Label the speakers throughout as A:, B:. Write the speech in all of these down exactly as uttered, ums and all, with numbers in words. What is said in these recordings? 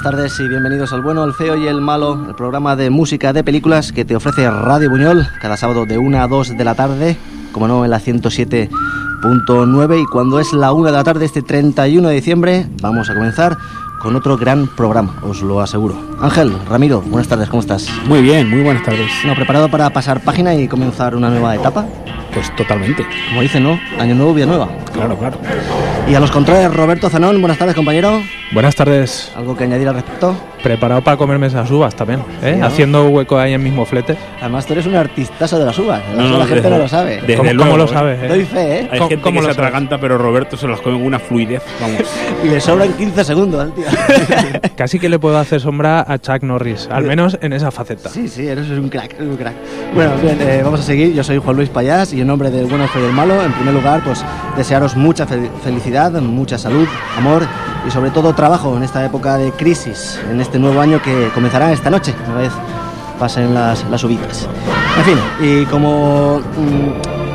A: buenas tardes y bienvenidos al Bueno, el Feo y el Malo, el programa de música de películas que te ofrece Radio Buñol cada sábado de una a dos de la tarde, como no, en la ciento siete punto nueve, y cuando es la una de la tarde este treinta y uno de diciembre vamos a comenzar con otro gran programa, os lo aseguro. Ángel, Ramiro, buenas tardes, ¿cómo estás?
B: Muy bien, muy buenas tardes.
A: ¿No, preparado para pasar página y comenzar una nueva etapa?
B: Pues totalmente.
A: Como dicen, ¿no? Año nuevo, vida nueva.
B: Claro, claro.
A: Y a los controles, Roberto Zanón, buenas tardes, compañero.
C: Buenas tardes.
A: ¿Algo que añadir al respecto?
C: Preparado para comerme esas uvas también, ¿eh?
A: Sí, ¿no?
C: Haciendo hueco ahí en mismo flete.
A: Además, tú eres un artistazo de las uvas.
B: No, no,
A: la gente
B: desde,
A: no lo sabe.
B: desde
C: ¿Cómo,
B: luego,
C: cómo lo
B: ¿eh?
C: sabes? Eh?
A: Doy fe, ¿eh?
B: Hay
C: ¿Cómo-
B: gente
C: cómo
B: que
C: lo
B: se
C: sabes?
B: atraganta, pero Roberto se las come con una fluidez, vamos.
A: Y le sobran quince segundos al tío.
C: Casi que le puedo hacer sombra a Chuck Norris, al menos en esa faceta.
A: Sí, sí, eres un crack, eres un crack. Bueno, bien, eh, vamos a seguir. Yo soy Juan Luis Payás y en nombre del Bueno, el Feo y el Malo, en primer lugar, pues desearos mucha fe- felicidad, mucha salud, amor y sobre todo trabajo en esta época de crisis, en este nuevo año que comenzará esta noche, una vez pasen las, las uvitas. En fin, y como mm,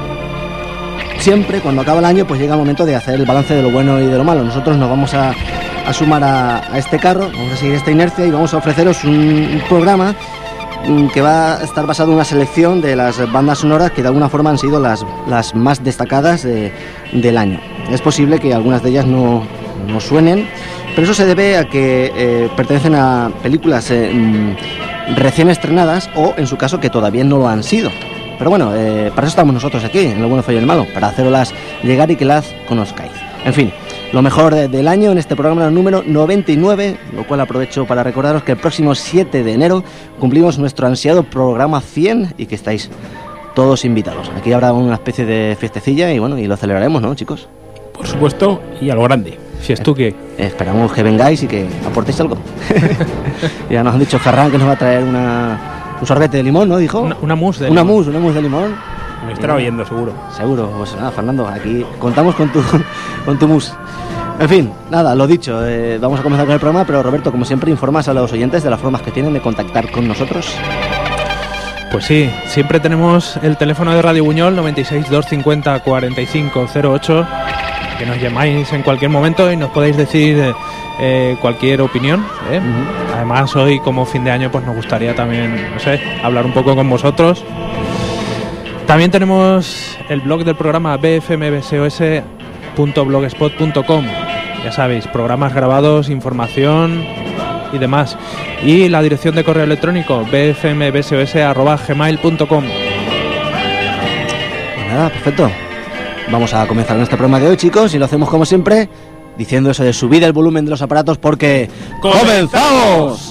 A: siempre, cuando acaba el año, pues llega el momento de hacer el balance de lo bueno y de lo malo. Nosotros nos vamos a, a sumar a, a este carro, vamos a seguir esta inercia y vamos a ofreceros un, un programa mm, que va a estar basado en una selección de las bandas sonoras que de alguna forma han sido las, las más destacadas de- del año. Es posible que algunas de ellas no, no suenen, pero eso se debe a que eh, pertenecen a películas eh, mm, recién estrenadas o, en su caso, que todavía no lo han sido. Pero bueno, eh, para eso estamos nosotros aquí, en El Bueno, Feo y el Malo, para hacerlas llegar y que las conozcáis. En fin, lo mejor de- del año en este programa número noventa y nueve, lo cual aprovecho para recordaros que el próximo siete de enero cumplimos nuestro ansiado programa cien y que estáis todos invitados. Aquí habrá una especie de fiestecilla y bueno, y lo celebraremos, ¿no, chicos?
B: Por supuesto, y a lo grande.
C: Si es tú que...
A: Eh, esperamos que vengáis y que aportéis algo. Ya nos han dicho Ferran que nos va a traer una, un sorbete de limón, ¿no? Dijo.
C: Una, una mousse de
A: Una
C: limón.
A: mousse, una mousse de limón.
B: Me estará oyendo, seguro.
A: Seguro, pues nada, Fernando, aquí contamos con tu, con tu mousse. En fin, nada, lo dicho, eh, vamos a comenzar con el programa, pero Roberto, como siempre, informas a los oyentes de las formas que tienen de contactar con nosotros.
C: Pues sí, siempre tenemos el teléfono de Radio Buñol noventa y seis, doscientos cincuenta, cuarenta y cinco cero ocho, que nos llamáis en cualquier momento y nos podéis decir eh, eh, cualquier opinión, ¿eh?
A: Ujú.
C: Además, hoy como fin de año, pues nos gustaría también, no sé, hablar un poco con vosotros. También tenemos el blog del programa b f m b s o s punto blogspot punto com. Ya sabéis, programas grabados, información y demás. Y la dirección de correo electrónico b f m b s o s arroba gmail punto com.
A: Pues nada, perfecto. Vamos a comenzar nuestro programa de hoy, chicos, y lo hacemos como siempre, diciendo eso de subir el volumen de los aparatos porque... ¡Comenzamos!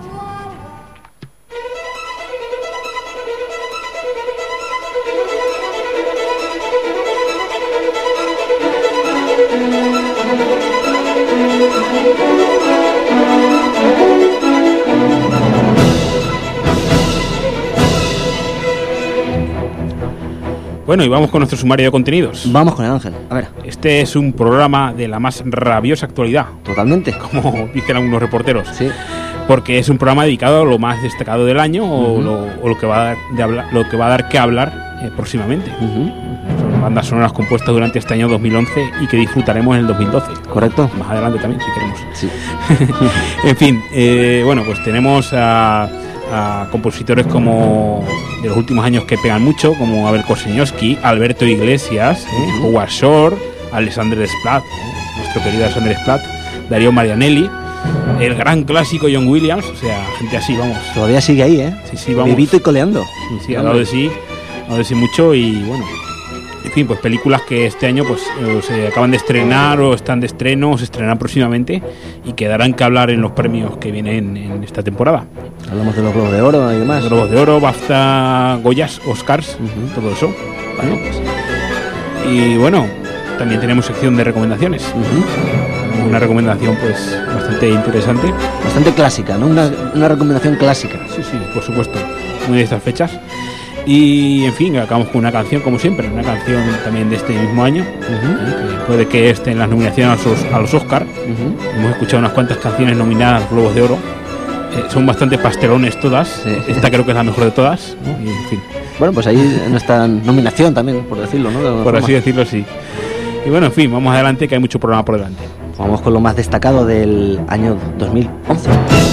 B: Bueno, y vamos con nuestro sumario de contenidos.
A: Vamos con el Ángel, a ver,
B: Este es un programa de la más rabiosa actualidad,
A: totalmente.
B: como dicen algunos reporteros.
A: Sí.
B: Porque es un programa dedicado a lo más destacado del año o,
A: Ujú.
B: lo, o lo que va a dar, de hablar, lo que va a dar que hablar eh, próximamente.
A: Ujú.
B: Son bandas sonoras compuestas durante este año dos mil once y que disfrutaremos en el dos mil doce.
A: Correcto.
B: Más adelante también, si queremos.
A: Sí.
B: En fin, eh, bueno, pues tenemos a, a compositores como de los últimos años que pegan mucho, como Abel Korzeniowski, Alberto Iglesias, eh,
A: Ujú.
B: Howard Shore, Alexander Desplat, eh, nuestro querido Alexander Desplat, Darío Marianelli, el gran clásico John Williams, o sea, gente así, vamos.
A: Todavía sigue ahí, ¿eh?
B: Sí, sí, vamos.
A: Vivito y coleando.
B: Sí, sí, ha dado de sí, ha dado de sí mucho y bueno, en fin, pues películas que este año pues eh, se acaban de estrenar o están de estreno o se estrenarán próximamente y que darán que hablar en los premios que vienen en esta temporada.
A: Hablamos de los Globos de Oro y demás.
B: Globos de Oro, BAFTA, Goyas, Oscars,
A: Ujú.
B: todo eso. Bueno, pues, y bueno, también tenemos sección de recomendaciones.
A: Ujú.
B: Una recomendación pues bastante interesante.
A: Bastante clásica, ¿no? Una, una recomendación clásica.
B: Sí, sí, por supuesto. Muy de estas fechas. Y en fin, acabamos con una canción como siempre, una canción también de este mismo año,
A: Ujú.
B: ¿eh? que puede que esté en las nominaciones a los, a los Oscar.
A: Ujú.
B: Hemos escuchado unas cuantas canciones nominadas a los Globos de Oro. Eh, son bastante pastelones todas.
A: Sí.
B: Esta creo que es la mejor de todas, ¿no? Y, en fin,
A: Bueno, pues ahí nuestra nominación también, por decirlo, ¿no? De alguna
B: por
A: forma.
B: así decirlo, sí. Y bueno, en fin, vamos adelante, que hay mucho programa por delante.
A: Vamos con lo más destacado del año dos mil once.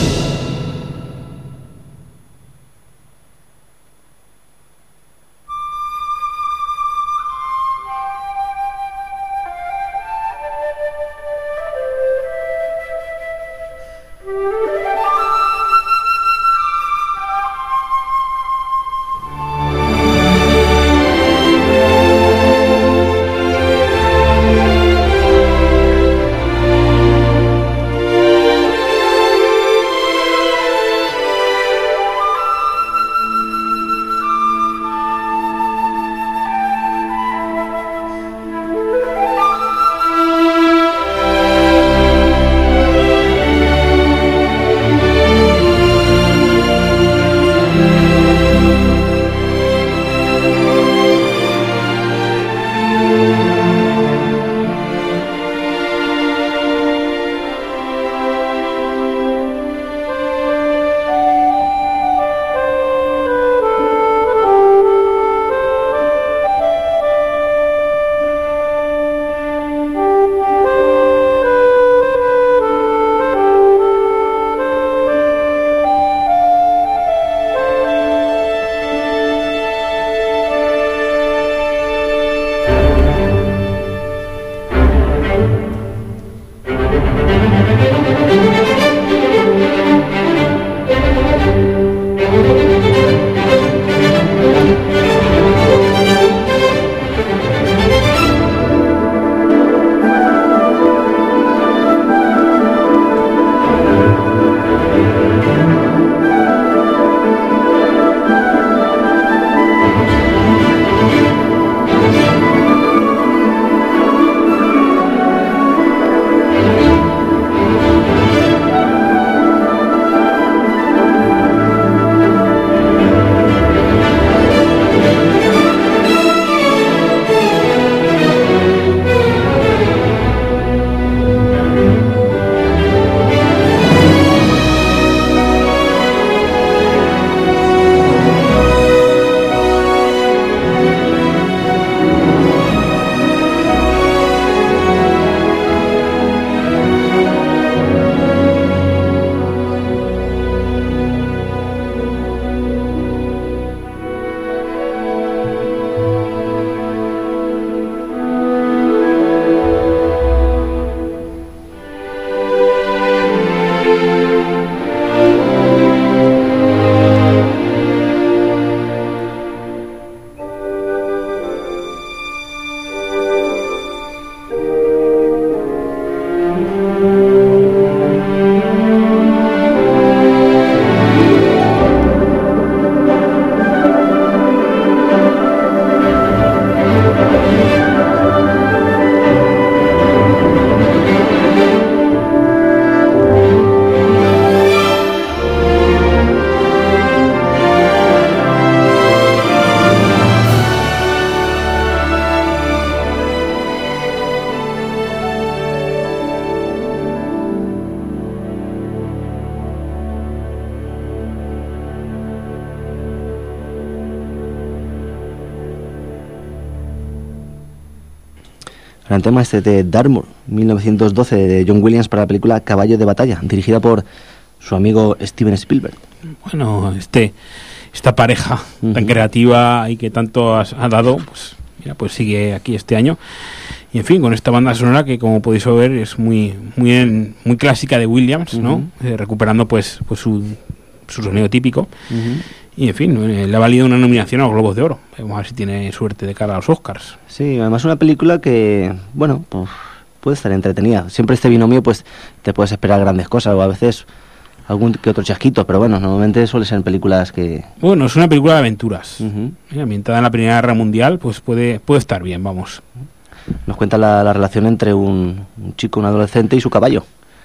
A: Gran tema este de Dartmoor, mil novecientos doce, de John Williams para la película Caballo de Batalla, dirigida por su amigo Steven Spielberg.
B: Bueno, este esta pareja uh-huh. tan creativa y que tanto has, ha dado, pues mira, pues sigue aquí este año. Y en fin, con esta banda sonora que, como podéis ver, es muy muy en, muy clásica de Williams, uh-huh. ¿no? Eh, recuperando pues pues su, su sonido típico. Uh-huh. Y en fin, eh, le ha valido una nominación a los Globos de Oro. Vamos a ver si tiene suerte de cara a los Oscars.
A: Sí, además una película que, bueno, pues puede estar entretenida. Siempre este binomio, pues te puedes esperar grandes cosas, o a veces algún que otro chasquito, pero bueno, normalmente suele ser en películas que...
B: Bueno, es una película de aventuras. Uh-huh. eh, ambientada en la Primera Guerra Mundial, pues puede puede estar bien, vamos.
A: Nos cuenta la, la relación entre un, un chico, un adolescente y su caballo.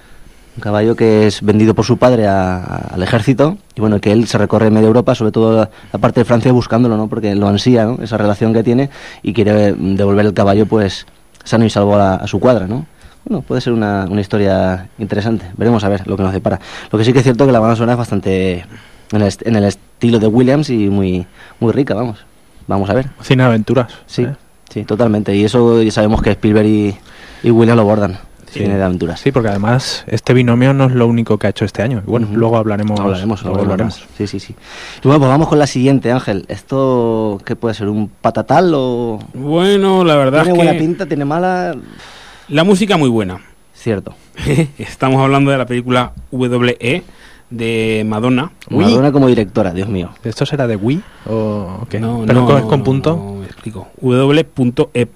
A: Un caballo que es vendido por su padre a, a, al ejército, y bueno, que él se recorre media Europa, sobre todo la, la parte de Francia, buscándolo, ¿no? Porque lo ansía, ¿no? Esa relación que tiene, y quiere devolver el caballo, pues, sano y salvo a, a su cuadra, ¿no? Bueno, puede ser una, una historia interesante. Veremos a ver lo que nos depara. Lo que sí que es cierto que la banda sonora es bastante en el, en el estilo de Williams y muy muy rica, vamos. Vamos a ver.
C: Cine aventuras.
A: Sí,
C: ¿eh?
A: sí, totalmente. Y eso ya sabemos que Spielberg y, y Williams lo bordan. cine de aventuras.
C: Sí, porque además este binomio no es lo único que ha hecho este año. Y bueno,
A: Uh-huh.
C: luego hablaremos.
A: Hablaremos,
C: luego
A: hablaremos. Sí, sí, sí. Y bueno, pues vamos con la siguiente, Ángel. ¿Esto qué puede ser? ¿Un patatal o...?
B: Bueno, la verdad
A: ¿Tiene
B: es
A: buena
B: que
A: pinta? ¿Tiene mala?
B: la música muy buena.
A: Cierto.
B: Estamos hablando de la película W E de Madonna.
A: Madonna como directora, Dios mío.
C: ¿Esto será de Wii o o qué?
B: No,
C: ¿Pero
B: no,
C: con, con punto?
B: no, me explico. W E.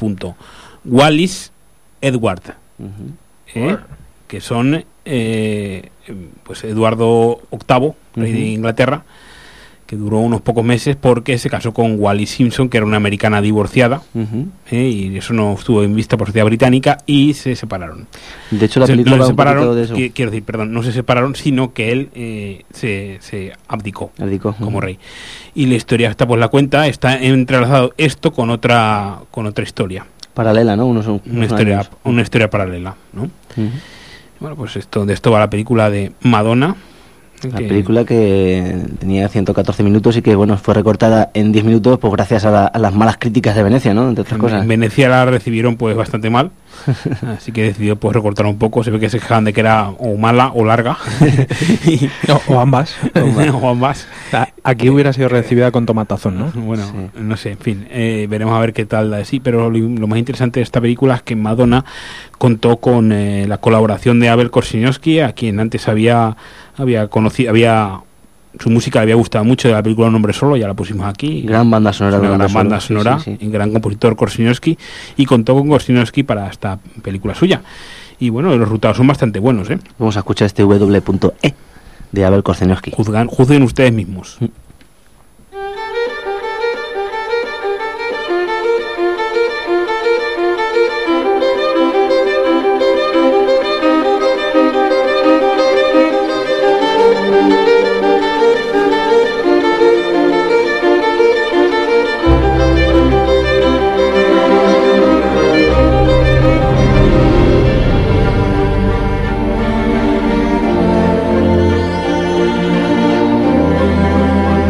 B: Wallis Edward,
A: Uh-huh.
B: ¿eh? que son eh, pues Eduardo octavo, rey de
A: Ujú.
B: Inglaterra, que duró unos pocos meses porque se casó con Wallis Simpson, que era una americana divorciada,
A: Uh-huh.
B: ¿eh? y eso no estuvo en vista por sociedad británica, y se separaron.
A: De hecho, la
B: Se-
A: película
B: no
A: va
B: se
A: un poquito
B: separaron,
A: de eso.
B: qui- quiero decir, perdón, no se separaron, sino que él eh, se, se abdicó
A: Abdicó.
B: como
A: Ujú.
B: rey. Y la historia está, pues la cuenta, está entrelazado esto con otra con otra historia,
A: Paralela, ¿no? Unos, unos
B: una historia
A: años.
B: una historia paralela, ¿no?
A: Ujú.
B: Bueno, pues esto de esto va la película de Madonna.
A: La
B: que-
A: película que tenía ciento catorce minutos y que, bueno, fue recortada en diez minutos pues gracias a, la- a las malas críticas de Venecia, ¿no? Entre otras
B: en,
A: cosas.
B: en Venecia la recibieron pues bastante mal, así que decidió pues recortar un poco. Se ve que se quejaban de que era o mala o larga Y-
C: O, o ambas.
B: o ambas.
C: A- Aquí hubiera sido recibida con tomatazón, ¿no?
B: Bueno,
A: Sí.
B: no sé, en fin, eh, veremos a ver qué tal da de sí, pero lo, lo más interesante de esta película es que Madonna contó con eh, la colaboración de Abel Korzeniowski, a quien antes había había conocido, había su música le había gustado mucho de la película Un hombre solo, ya la pusimos aquí.
A: Gran banda sonora.
B: Es una
A: de
B: gran
A: Onda
B: banda
A: Solo.
B: sonora,
A: Sí, sí, sí.
B: y gran compositor Korzeniowski, y contó con Korzeniowski para esta película suya. Y bueno, los resultados son bastante buenos, ¿eh?
A: Vamos a escuchar este W E de Abel Korzeniowski.
B: Juzgan, juzguen ustedes mismos.
D: Thank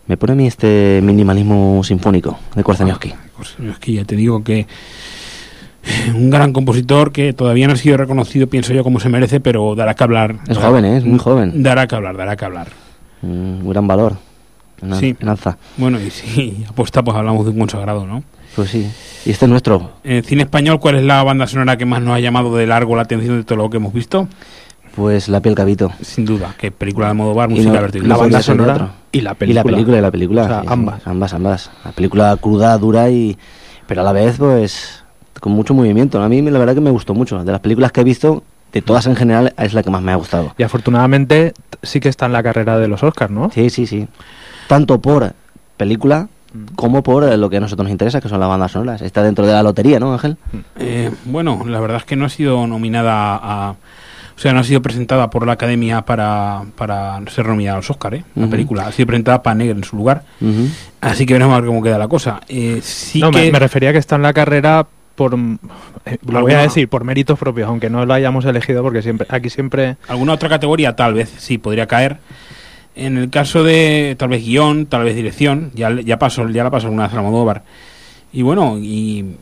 A: Me pone a mí este minimalismo sinfónico de Korzeniowski.
B: Korzeniowski, ya te digo que un gran compositor que todavía no ha sido reconocido, pienso yo, como se merece, pero dará que hablar.
A: Es
B: dará,
A: joven, ¿eh? Es muy joven.
B: Dará que hablar, dará que hablar.
A: Un gran valor. En,
B: sí.
A: en alza.
B: Bueno, y si apuesta, pues hablamos de un consagrado, ¿no?
A: Pues sí. Y este es nuestro.
B: En cine español, ¿cuál es la banda sonora que más nos ha llamado de largo la atención de todo lo que hemos visto?
A: Pues La piel Gavito.
B: Sin duda, que película de Almodóvar, música
A: no,
B: de Alberto
C: La
B: Iglesias.
C: banda sonora y la película.
A: Y la película, y la película.
C: O sea,
A: sí,
C: ambas.
A: Sí, ambas, ambas. La película cruda, dura y... Pero a la vez, pues, con mucho movimiento. A mí la verdad que me gustó mucho. De las películas que he visto, de todas en general, es la que más me ha gustado.
C: Y afortunadamente sí que está en la carrera de los Oscars, ¿no?
A: Sí, sí, sí. Tanto por película como por lo que a nosotros nos interesa, que son las bandas sonoras. Está dentro de la lotería, ¿no, Ángel?
B: Eh, bueno, la verdad es que no ha sido nominada a... O sea, no ha sido presentada por la Academia para, para ser nominada a los Oscar, ¿eh? La
A: Uh-huh.
B: película ha sido presentada para Negre en su lugar.
A: Uh-huh.
B: Así que veremos a ver cómo queda la cosa. Eh, sí
C: no,
B: que...
C: me, me refería a que está en la carrera por... eh, lo voy a decir, por méritos propios, aunque no lo hayamos elegido, porque siempre aquí siempre...
B: Alguna otra categoría tal vez sí podría caer. En el caso de tal vez guión, tal vez dirección, ya, ya pasó, ya la pasó alguna vez a Almodóvar. Y bueno, y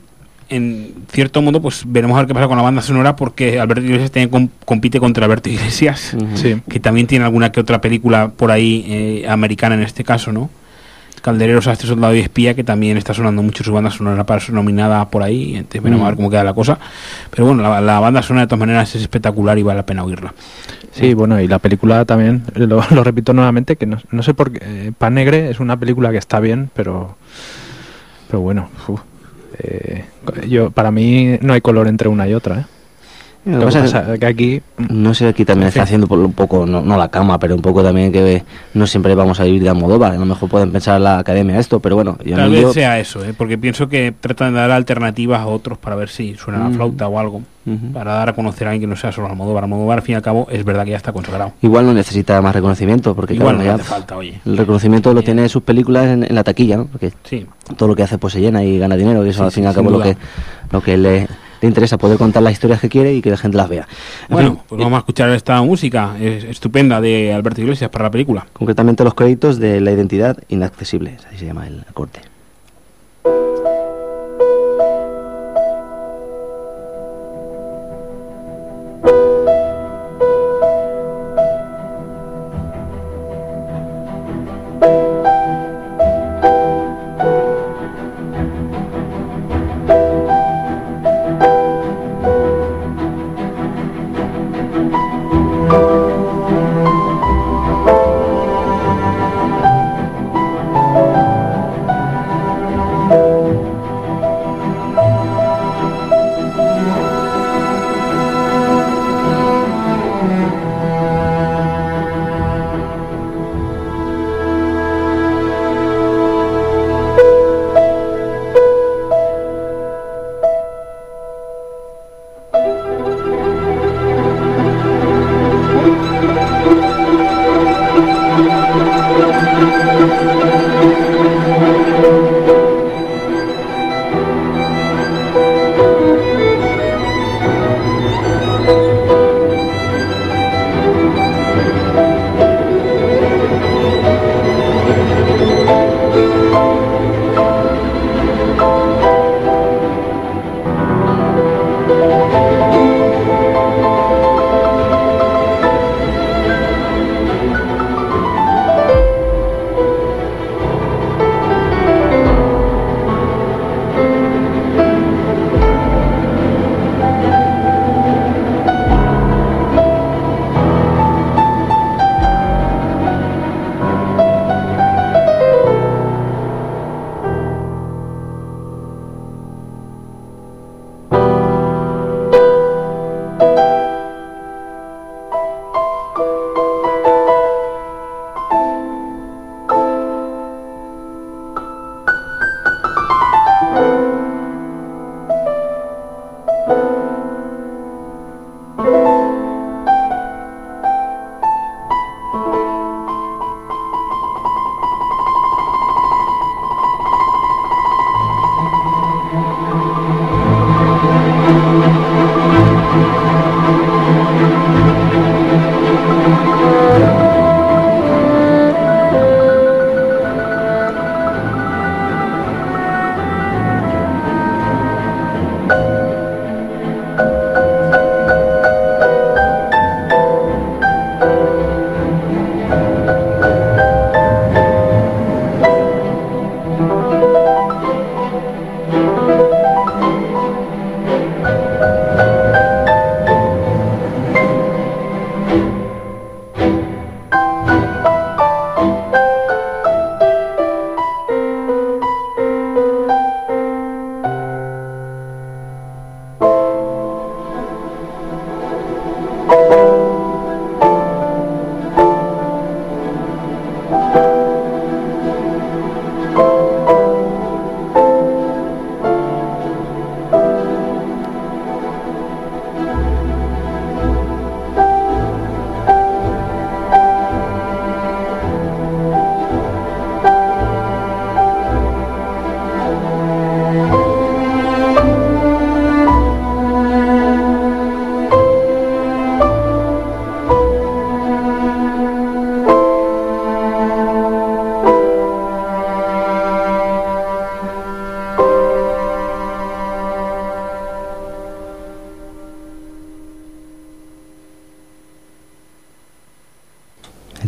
B: en cierto modo pues veremos a ver qué pasa con la banda sonora, porque Alberto Iglesias también com- compite contra Alberto Iglesias,
A: Uh-huh.
C: Sí.
B: que también tiene alguna que otra película por ahí eh, americana en este caso, ¿no? Calderero, Sastre, Soldado y Espía, que también está sonando mucho su banda sonora para ser nominada por ahí, entonces veremos
A: Mm.
B: a ver cómo queda la cosa. Pero bueno, la, la banda sonora de todas maneras es espectacular y vale la pena oírla.
C: Sí, bueno, y la película también, lo, lo repito nuevamente, que no, no sé por qué, eh, Pan Negre es una película que está bien, pero pero bueno, uf, eh, yo para mí no hay color entre una y otra, ¿eh?
A: Lo
C: Lo
A: que
C: que
A: pasa es
C: pasa es que aquí...
A: No sé, aquí también
C: En
A: está
C: fin.
A: haciendo por un poco, no, no la cama, pero un poco también que no siempre vamos a vivir de Almodóvar. A lo mejor pueden pensar la academia esto, pero bueno. Yo
B: Tal
A: no-
B: vez
A: yo-
B: sea eso, ¿eh? Porque pienso que tratan de dar alternativas a otros para ver si suena la
A: Mm.
B: flauta o algo,
A: Ujú.
B: para dar a conocer a alguien que no sea solo Almodóvar. Almodóvar, al fin y al cabo, es verdad que ya está consagrado.
A: Igual no necesita más reconocimiento, porque
B: Igual
A: claro,
B: no
A: ya
B: hace falta, oye.
A: el reconocimiento lo
B: Eh.
A: tiene sus películas en, en la taquilla, ¿no? Porque
B: Sí,
A: todo lo que hace pues se llena y gana dinero, y eso
B: Sí,
A: al fin y
B: sí,
A: al cabo
B: sin
A: lo que,
B: duda.
A: lo que le, le interesa, poder contar las historias que quiere y que la gente las vea. En
B: bueno,
A: fin,
B: pues vamos a escuchar esta música es- estupenda de Alberto Iglesias para la película.
A: concretamente los créditos de La identidad inaccesible, así se llama el corte.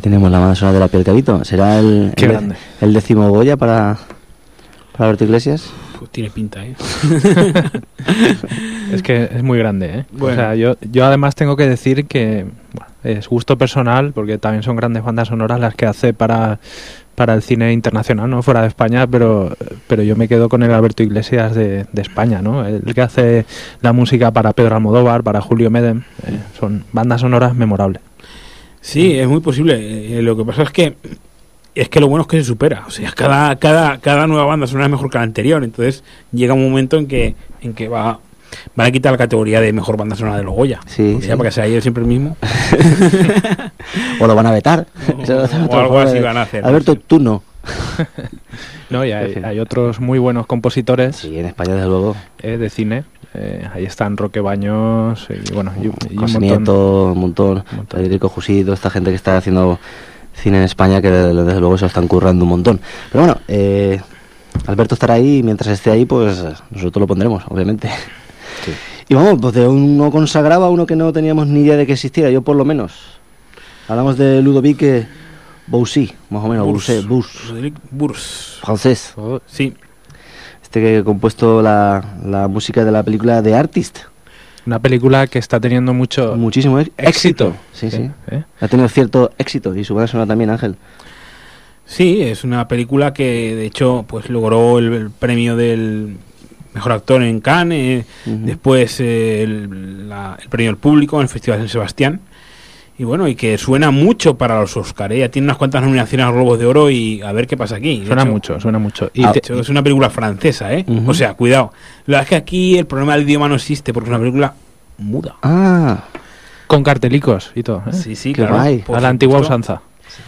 A: tenemos la banda sonora de La piel Cabito. ¿Será el,
C: Qué
A: el,
C: grande.
A: el décimo Goya para, para Alberto Iglesias?
B: Pues tiene pinta, ¿eh?
C: Es que es muy grande, ¿eh?
B: Bueno.
C: O sea, yo, yo además tengo que decir que bueno, es gusto personal, porque también son grandes bandas sonoras las que hace para, para el cine internacional, ¿no? Fuera de España, pero, pero yo me quedo con el Alberto Iglesias de, de España, ¿no? El que hace la música para Pedro Almodóvar, para Julio Medem. Eh, son bandas sonoras memorables.
B: Sí, es muy posible. Eh, lo que pasa es que es que lo bueno es que se supera. O sea, cada, cada, cada nueva banda sonora es mejor que la anterior. Entonces llega un momento en que, en que va, van a quitar la categoría de mejor banda sonora de los Goya.
A: Sí,
B: Porque
A: sí.
B: ya para que sea ellos siempre el mismo.
A: ¿O lo van a vetar?
B: O-
A: Esa es
B: o
A: otra
B: algo
A: forma
B: así
A: de-
B: van a hacer,
A: Alberto,
B: no sé.
A: tú no.
C: No, y hay,
A: Sí.
C: hay otros muy buenos compositores
A: Sí, en España desde luego.
C: eh, de cine. Eh, ahí están Roque Baños y bueno, y, y un
A: José
C: montón.
A: Nieto, un montón.
C: Un montón.
A: Federico Jusito, esta gente que está haciendo cine en España, que desde, desde luego se lo están currando un montón. Pero bueno, eh, Alberto estará ahí y mientras esté ahí, pues nosotros lo pondremos, obviamente.
C: Sí.
A: Y vamos, pues de uno consagrado a uno que no teníamos ni idea de que existiera, yo por lo menos. Hablamos de Ludovic Bousy, más o menos,
B: Burs.
A: Bousy, Burs,
B: Roderick Burs.
A: francés.
C: Oh,
B: Sí.
A: Este que ha compuesto la, la música de la película The Artist.
C: una película que está teniendo mucho
A: Muchísimo ex- éxito.
C: éxito.
A: Sí, sí.
C: ¿Eh?
A: Ha tenido cierto éxito y su banda sonora también, Ángel.
B: Sí, es una película que de hecho pues logró el, el premio del mejor actor en Cannes, eh,
A: Ujú.
B: después eh, el, la- el premio del público en el Festival de San Sebastián. Y bueno, y que suena mucho para los Oscar, ¿eh? Ya tiene unas cuantas nominaciones a los Globos de Oro y a ver qué pasa aquí. De
C: Suena
B: hecho-
C: mucho, suena mucho. Y
B: Y de
C: te-
B: hecho, es una película francesa, ¿eh?
A: Ujú.
B: O sea, cuidado. La verdad es que aquí el problema del idioma no existe porque es una película muda.
A: Ah,
C: con cartelicos y todo. ¿eh?
B: Sí, sí,
A: Qué
B: claro.
A: guay.
B: por
C: A la antigua
B: supuesto.
C: usanza.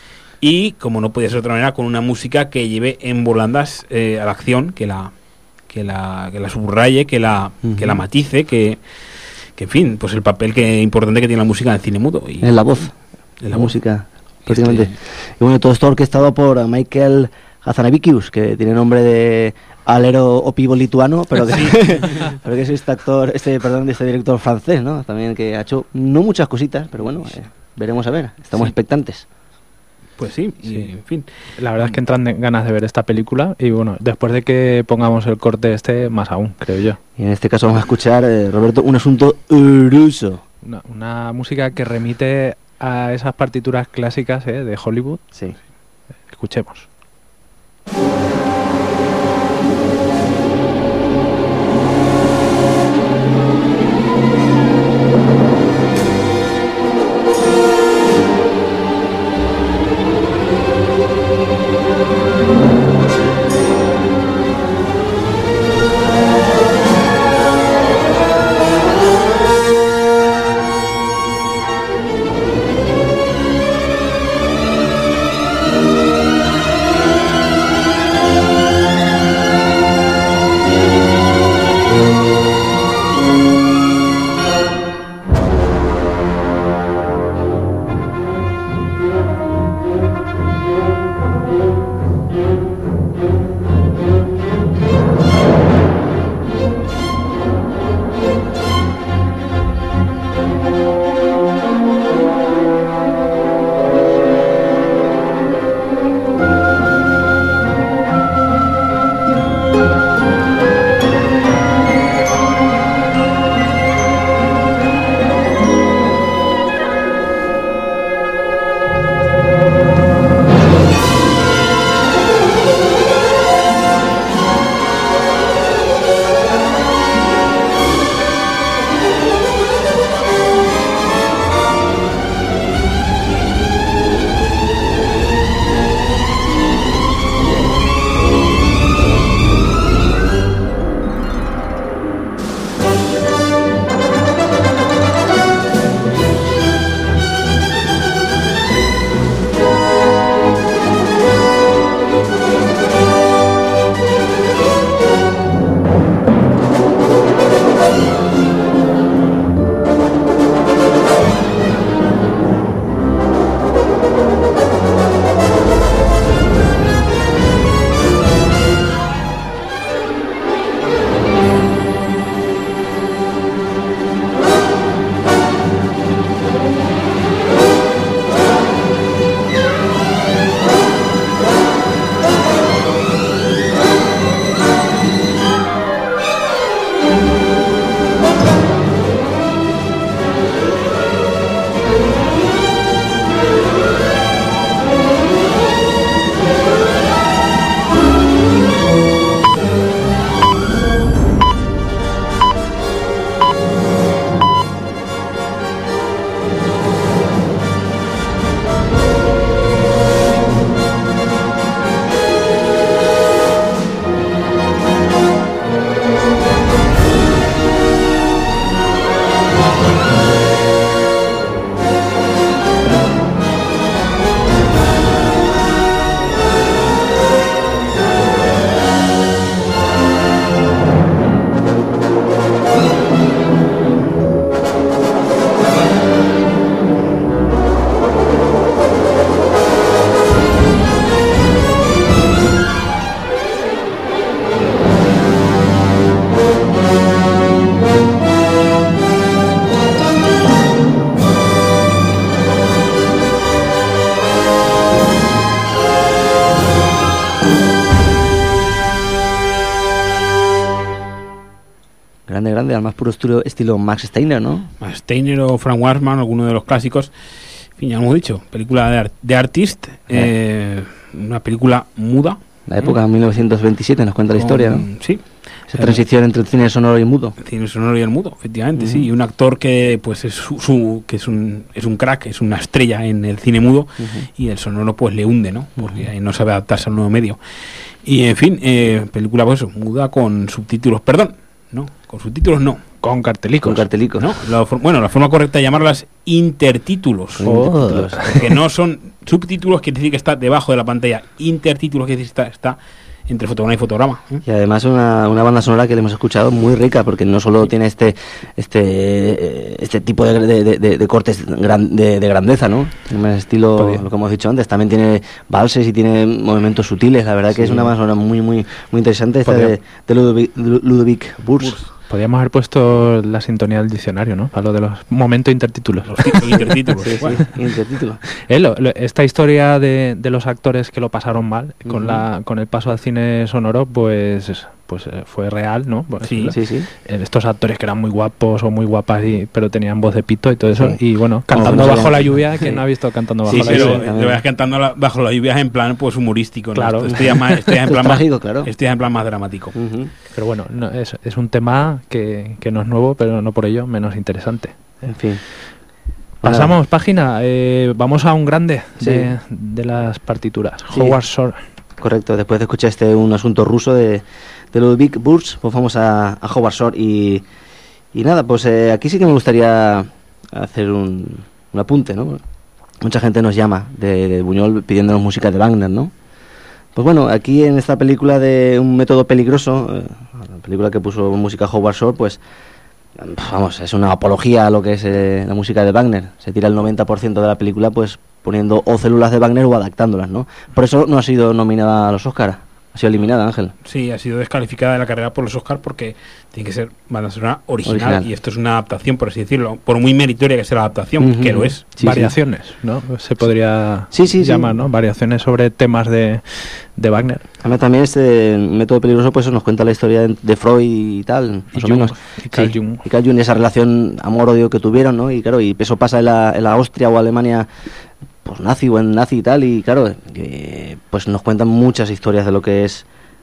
B: Y, como no podía ser de otra manera, con una música que lleve en volandas eh, a la acción, que la que la, que la subraye, que la,
A: Ujú.
B: que la matice, que, que, en fin, pues el papel que importante que tiene la música en el cine mudo. Y,
A: es la voz,
B: en
A: la
B: voz.
A: música, prácticamente.
B: Este-
A: Y bueno, todo esto orquestado por Michael Hazanavicius, que tiene nombre de alero o pivo lituano, pero que, pero que es este actor, este, perdón, este director francés, ¿no? También que ha hecho no muchas cositas, pero bueno, eh, veremos a ver, estamos
B: Sí.
A: expectantes.
B: Pues sí, y,
C: Sí.
B: en fin.
C: La verdad es que entran de- ganas de ver esta película y bueno, después de que pongamos el corte este, más aún, creo yo.
A: Y en este caso vamos a escuchar, eh, Roberto, un asunto ruso.
C: Una, una música que remite a esas partituras clásicas ¿eh? de Hollywood.
A: Sí.
C: Escuchemos.
D: Thank
A: grande, grande, al más puro estilo, estilo Max Steiner, ¿no?
B: Max Steiner o Frank Warman, alguno de los clásicos. En fin, ya lo hemos dicho, película de, de Artist, eh, una película muda.
A: La época de mil novecientos veintisiete nos cuenta la historia, ¿no?
B: Sí.
A: Esa transición entre el cine sonoro y mudo.
B: El cine sonoro y el mudo, efectivamente,
A: Uh-huh.
B: sí. Y un actor que pues es su, su- que es un es un crack, es una estrella en el cine mudo,
A: Uh-huh.
B: y el sonoro pues le hunde, ¿no? Porque ahí no sabe adaptarse al nuevo medio. Y en fin, eh, película pues eso, muda con subtítulos, perdón, no, con subtítulos no.
C: Con cartelicos.
A: Con cartelicos.
B: No, la for- bueno, la forma correcta de llamarlas intertítulos.
A: Oh.
B: Que no son subtítulos, quiere decir que está debajo de la pantalla. Intertítulos quiere decir que está, está entre fotograma y fotograma. ¿eh?
A: Y además una, una banda sonora que le hemos escuchado muy rica, porque no solo tiene este este este tipo de, de, de, de cortes gran, de, de grandeza, ¿no? Tiene un estilo,
C: Podría.
A: lo que hemos dicho antes, también tiene valses y tiene movimientos sutiles. La verdad que es una banda sonora muy muy muy interesante esta
C: Podría.
A: de, de Ludovic, Ludovic Burs.
C: Podríamos haber puesto la sintonía del diccionario, ¿no? A lo de los momentos intertítulos.
B: Los títulos, intertítulos.
A: Sí, sí,
B: Bueno,
A: intertítulo.
C: Eh, lo- lo- esta historia de, de los actores que lo pasaron mal con
A: Ujú.
C: la con el paso al cine sonoro, pues pues eh, fue real, ¿no? Pues,
B: Sí,
C: la-
A: Sí, sí.
C: eh, estos actores que eran muy guapos o muy guapas, y, pero tenían voz de pito y todo eso.
A: Sí.
C: Y bueno,
A: Como
C: cantando
A: que no
C: bajo
A: sabían.
C: la lluvia, ¿quién
A: Sí.
C: no ha visto cantando bajo
B: sí,
C: la
B: pero
C: lluvia?
A: también.
B: lo veas cantando la- bajo la lluvia en plan pues humorístico. ¿no?
C: Claro.
B: Esto, esto ya más, esto ya en
A: Esto es
B: plan más,
A: trágico, claro.
B: esto ya en plan más dramático.
A: Ujú.
C: Pero bueno, no, es, es un tema que, que no es nuevo, pero no por ello menos interesante.
A: En fin.
C: Pasamos página, eh, vamos a un grande
A: Sí.
C: de, de las partituras,
A: Sí.
C: Howard Shore.
A: Correcto, después de escuchar este un asunto ruso de, de Ludovic Burs, pues vamos a, a Howard Shore y, y nada, pues eh, aquí sí que me gustaría hacer un, un apunte, ¿no? Mucha gente nos llama de, de Buñol pidiéndonos música de Wagner, ¿no? Pues bueno, aquí en esta película de Un método peligroso, eh, la película que puso música Howard Shore, pues vamos, es una apología a lo que es eh, la música de Wagner. Se tira el noventa por ciento de la película pues poniendo o células de Wagner o adaptándolas, ¿no? Por eso no ha sido nominada a los Oscars, ha sido eliminada, Ángel.
B: Sí, ha sido descalificada de la carrera por los Oscars porque tiene que ser banda sonora original,
A: Original.
B: y esto es una adaptación, por así decirlo, por muy meritoria que sea la adaptación,
A: Ujú.
B: que lo es.
A: Sí,
C: Variaciones, ¿no? Se podría
A: Sí, sí, sí.
C: llamar, ¿no? Variaciones sobre temas de, de Wagner.
A: Además también este método peligroso pues nos cuenta la historia de, de Freud y tal, más o
C: Jung,
A: menos.
C: y Carl
A: Sí,
C: Jung.
A: y Carl Jung, esa relación amor-odio que tuvieron, ¿no? Y claro, y eso pasa en la, en la Austria o Alemania pues nazi o en nazi y tal, y claro, eh, pues nos cuentan muchas historias de lo que es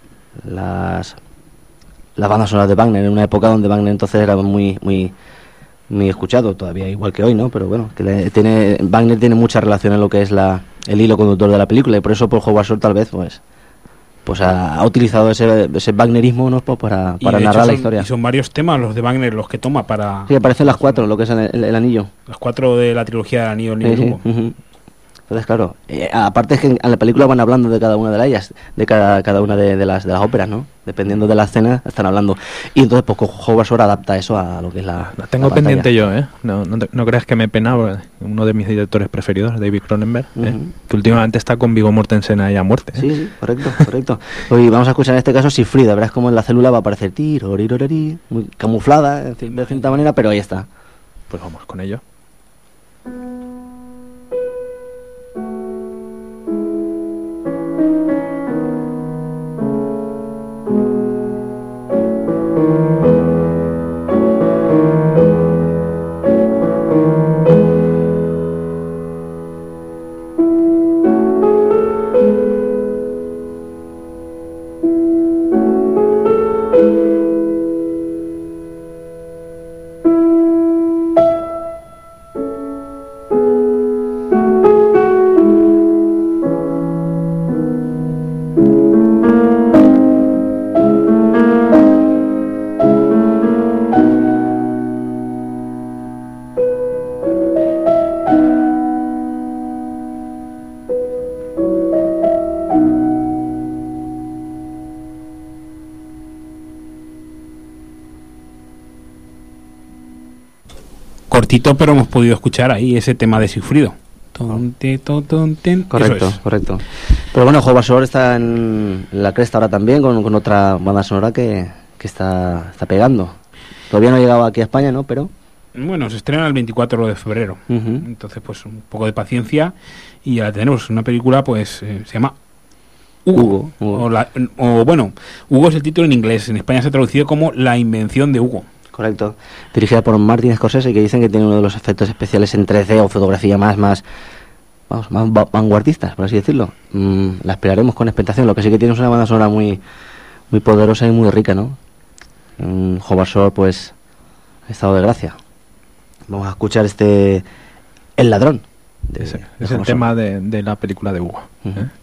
A: las las bandas sonoras de Wagner en una época donde Wagner entonces era muy muy muy escuchado, todavía igual que hoy, ¿no? Pero bueno, que le- tiene Wagner tiene mucha relación en lo que es la el hilo conductor de la película, y por eso por Howard Shore tal vez pues pues ha, ha utilizado ese, ese Wagnerismo, ¿no? Pues para,
B: Y
A: para
B: de hecho
A: narrar la
B: son-
A: historia.
B: Y son varios temas los de Wagner los que toma para
A: Sí, aparecen las cuatro, lo que es el, el- el anillo.
B: las cuatro de la trilogía del Anillo del
A: Sí, sí,
B: Nibelungo.
A: ujú. Entonces, claro, eh, aparte es que en la película van hablando de cada una de ellas, de cada, cada una de, de las de las óperas, ¿no? Dependiendo de la escena, están hablando. Y entonces, pues Howard Shore adapta eso a lo que es la.
C: La tengo
A: la
C: pendiente
A: pantalla.
C: yo, ¿eh? No, no, te- no creas que me pena, porque uno de mis directores preferidos, David Cronenberg, ¿eh?
A: Ujú.
C: Que últimamente está con Viggo Mortensen ahí a muerte. ¿eh?
A: Sí, sí, correcto, correcto. Hoy vamos a escuchar en este caso Sifrida, verás como en la célula va a aparecer tiroriroriri, muy camuflada en fin, de cierta manera, pero ahí está.
C: Pues vamos con ello.
B: Cortito, pero hemos podido escuchar ahí ese tema de Sigfrido. Tonte, ton, ton, ten.
A: Correcto,
B: Eso es.
A: correcto. Pero bueno, Howard Shore está en la cresta ahora también con, con otra banda sonora que, que está, está pegando. Todavía no ha llegado aquí a España, ¿no? Pero...
B: Bueno, se estrena el veinticuatro de febrero.
A: Ujú.
B: Entonces, pues un poco de paciencia y ya la tenemos. Una película, pues, eh, se llama Hugo.
A: Hugo, Hugo.
B: O, la- o, bueno, Hugo es el título en inglés. En España se ha traducido como La invención de Hugo.
A: Correcto. Dirigida por Martin Scorsese, que dicen que tiene uno de los efectos especiales en tres D o fotografía más, más, vamos, más va- vanguardistas, por así decirlo. Mm, la esperaremos con expectación. Lo que sí que tiene es una banda sonora muy, muy poderosa y muy rica, ¿no? Un Howard Shore, pues, estado de gracia. Vamos a escuchar este El ladrón. De,
C: Ese,
A: de
C: es el
A: Howard
C: tema
A: Shore.
C: de, de la película de Hugo.
A: Ujú.
C: ¿eh?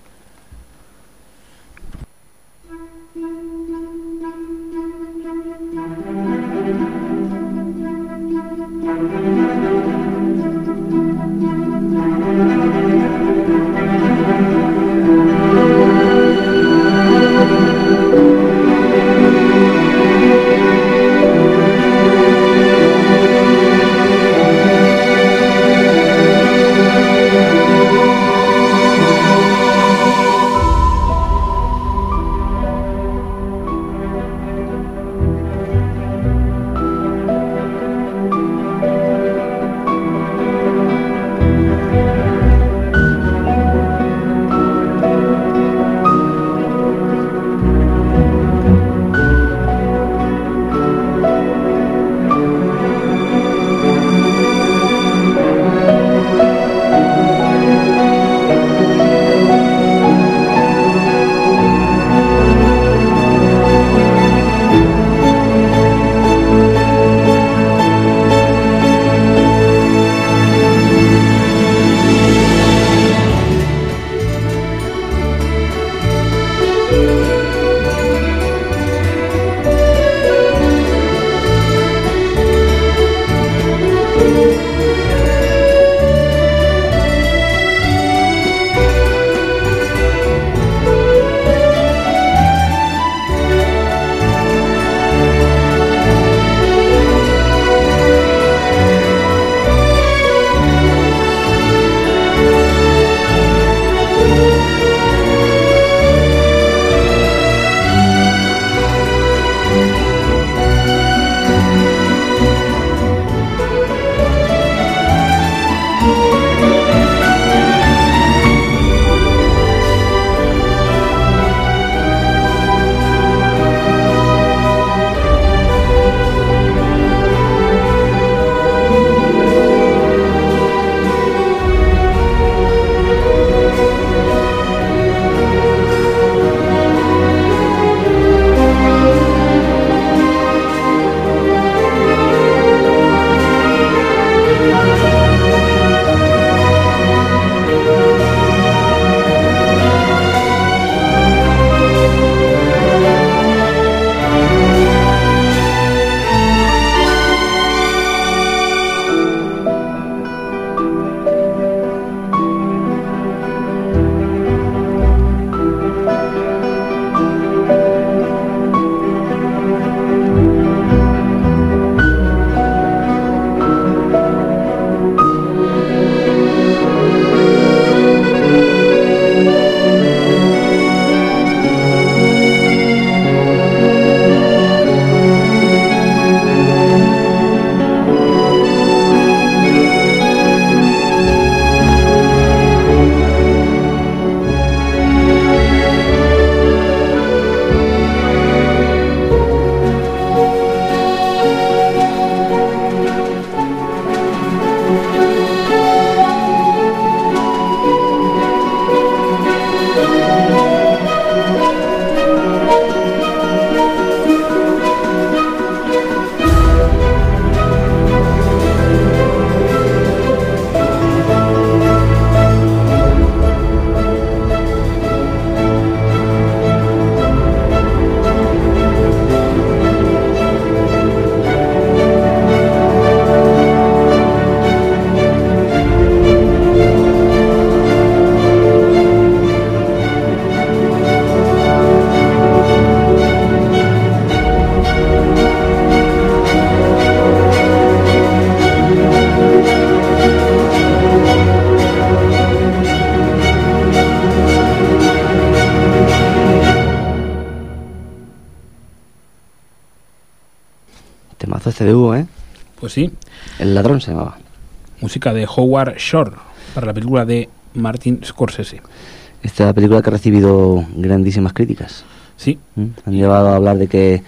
A: Temazo este de Hugo, ¿eh?
B: Pues sí.
A: El ladrón se llamaba.
B: Música de Howard Shore para la película de Martin Scorsese.
A: Esta película que ha recibido grandísimas críticas.
B: Sí.
A: ¿Mm? Han llevado a hablar de que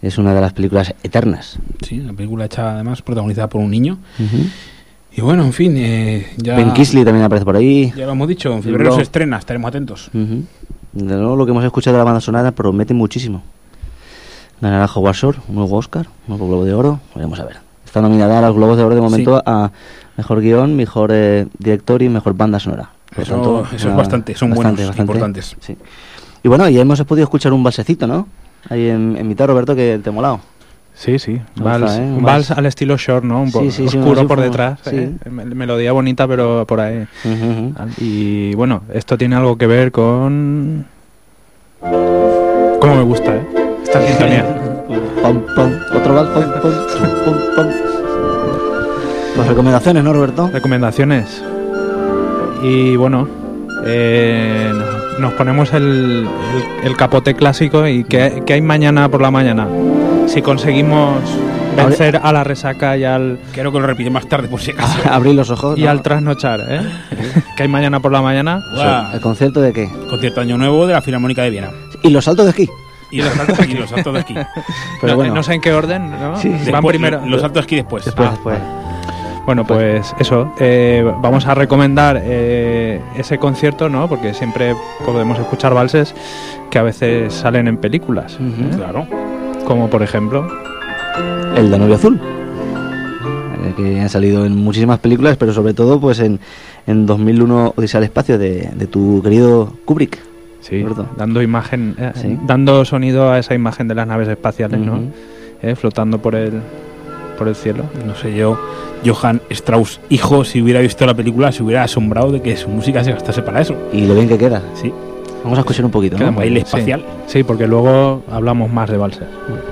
A: Es una de las películas eternas.
B: Sí, una película hecha además protagonizada por un niño.
A: Uh-huh.
B: Y bueno, en fin, eh, ya...
A: Ben Kingsley también aparece por ahí.
B: Ya lo hemos dicho, en febrero
A: No.
B: se estrena, estaremos atentos.
A: Uh-huh. De nuevo, lo que hemos escuchado de la banda sonora promete muchísimo. Ganará Howard Shore, un nuevo Oscar, un nuevo Globo de Oro. Vamos a ver. Está nominada a los Globos de Oro de momento
B: Sí.
A: a Mejor Guión, Mejor eh, Director y Mejor Banda Sonora. Por
B: Eso,
A: tanto,
B: eso
A: una-
B: es bastante, son
A: bastante,
B: buenos,
A: bastante.
B: importantes.
A: Sí. Y bueno, ya hemos podido escuchar un balsecito, ¿no? Ahí en, en mitad, Roberto, que te ha molado.
C: Sí, sí.
A: Me
C: Vals,
A: gusta, ¿eh?
C: un
A: Un
C: vals
A: vals.
C: al estilo Shore, ¿no? Un poco
A: Sí, sí, sí,
C: oscuro
A: así
C: por
A: como-
C: detrás.
A: sí.
C: ¿eh? Mel- Melodía bonita, pero por ahí.
A: Uh-huh, uh-huh.
C: Y bueno, esto tiene algo que ver con... ¿Cómo me gusta, eh? Esta sintonía.
A: Pom, pom, otro vals, pom, pom, pom, pom. Pues recomendaciones, ¿no, Roberto?
C: Recomendaciones. Y bueno, eh, nos- nos ponemos el, el- el capote clásico y ¿qué, qué hay mañana por la mañana? Si conseguimos vencer a la resaca y al,
B: Creo que lo repite más tarde por si acaso.
A: Abrir los ojos.
C: y
A: ¿no?
C: al trasnochar, ¿eh? ¿Qué hay mañana por la mañana?
B: Guau.
A: ¿El concierto de qué?
B: Concierto Año Nuevo de la Filarmónica de Viena.
A: Y los saltos de esquí.
B: Y los saltos, y los saltos de esquí.
A: Pero
C: no,
A: bueno.
C: no sé en qué orden, ¿no?
A: Sí, sí.
C: Van
B: Después,
C: primero.
B: Los saltos de esquí después.
A: Después,
B: Ah,
A: después.
C: Bueno, pues eso, eh, vamos a recomendar eh, ese concierto, ¿no? Porque siempre podemos escuchar valses que a veces salen en películas,
A: Ujú.
B: Claro.
C: como por ejemplo...
A: El Danubio Azul. Eh, Que ha salido en muchísimas películas, pero sobre todo pues en, en dos mil uno Odisea al Espacio de, de tu querido Kubrick.
C: Sí,
A: ¿Verdad?
C: dando imagen, eh,
A: Sí.
C: dando sonido a esa imagen de las naves espaciales, ¿no?
A: Ujú.
C: Eh, flotando por el por el cielo.
B: No sé yo, Johann Strauss, hijo, si hubiera visto la película, se hubiera asombrado de que su música se gastase para eso.
A: Y lo bien que queda.
B: Sí,
A: Vamos a escuchar un poquito,
C: Queda
A: ¿no?
C: muy
B: baile
C: bien, sí.
B: espacial.
C: Sí, porque luego hablamos más de valses.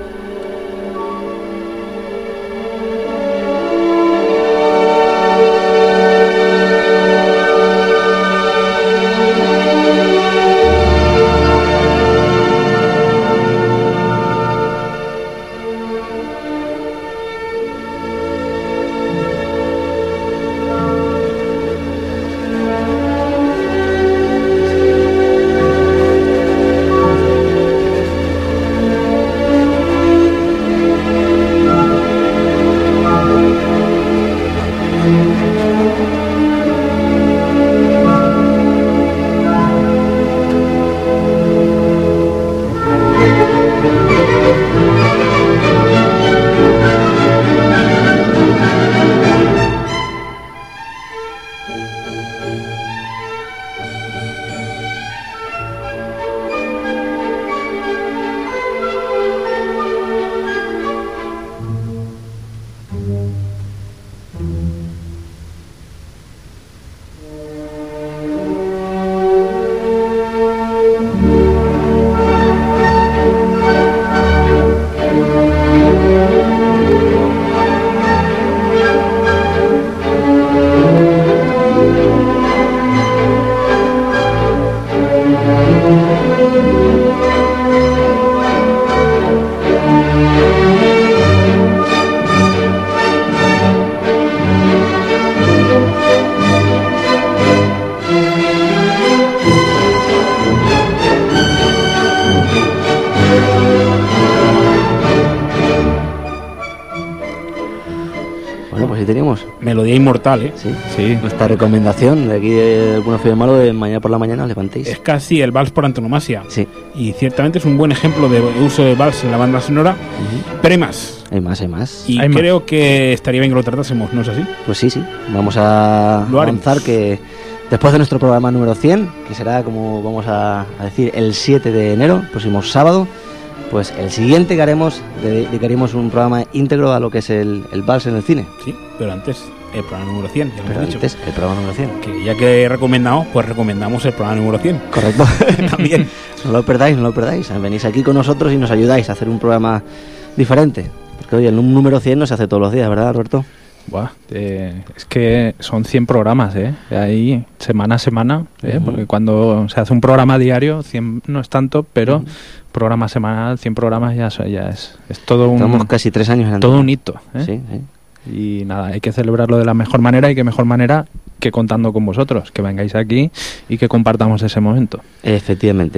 A: Bueno, pues ahí teníamos.
B: Melodía inmortal, ¿eh?
A: Sí.
C: Sí,
A: Nuestra recomendación de aquí de Bueno Feo y Malo de mañana por la mañana, os levantéis.
B: Es casi el vals por antonomasia.
A: Sí.
B: Y ciertamente es un buen ejemplo de uso de vals en la banda sonora.
A: Ujú.
B: Pero hay más.
A: Hay más, hay más.
B: Y
C: Hay más.
B: creo que estaría bien que lo tratásemos, ¿no es así?
A: Pues sí, sí. Vamos a
B: Lo haremos.
A: avanzar que después de nuestro programa número cien, que será, como vamos a, a decir, el siete de enero, próximo sábado, pues el siguiente que haremos, dedicaremos un programa íntegro a lo que es el, el vals en el cine.
B: Sí, pero antes el programa número cien, ya lo
A: Pero
B: hemos dicho.
A: antes, el programa número cien.
B: Que ya que he recomendado, pues recomendamos el programa número cien.
A: Correcto.
B: También.
A: No lo perdáis, no lo perdáis. Venís aquí con nosotros y nos ayudáis a hacer un programa diferente. Porque oye, el nú- número cien no se hace todos los días, ¿verdad, Roberto?
C: buah, eh, es que son cien programas, ¿eh? Ahí, semana a semana, ¿eh?
A: Ujú.
C: Porque cuando se hace un programa diario, cien no es tanto, pero
A: Ujú.
C: programa semanal, cien programas ya, so- ya es, es todo un,
A: Estamos casi tres años en
C: todo un hito, ¿eh?
A: Sí, sí.
C: Y nada, hay que celebrarlo de la mejor manera y qué mejor manera que contando con vosotros, que vengáis aquí y que compartamos ese momento.
A: Efectivamente.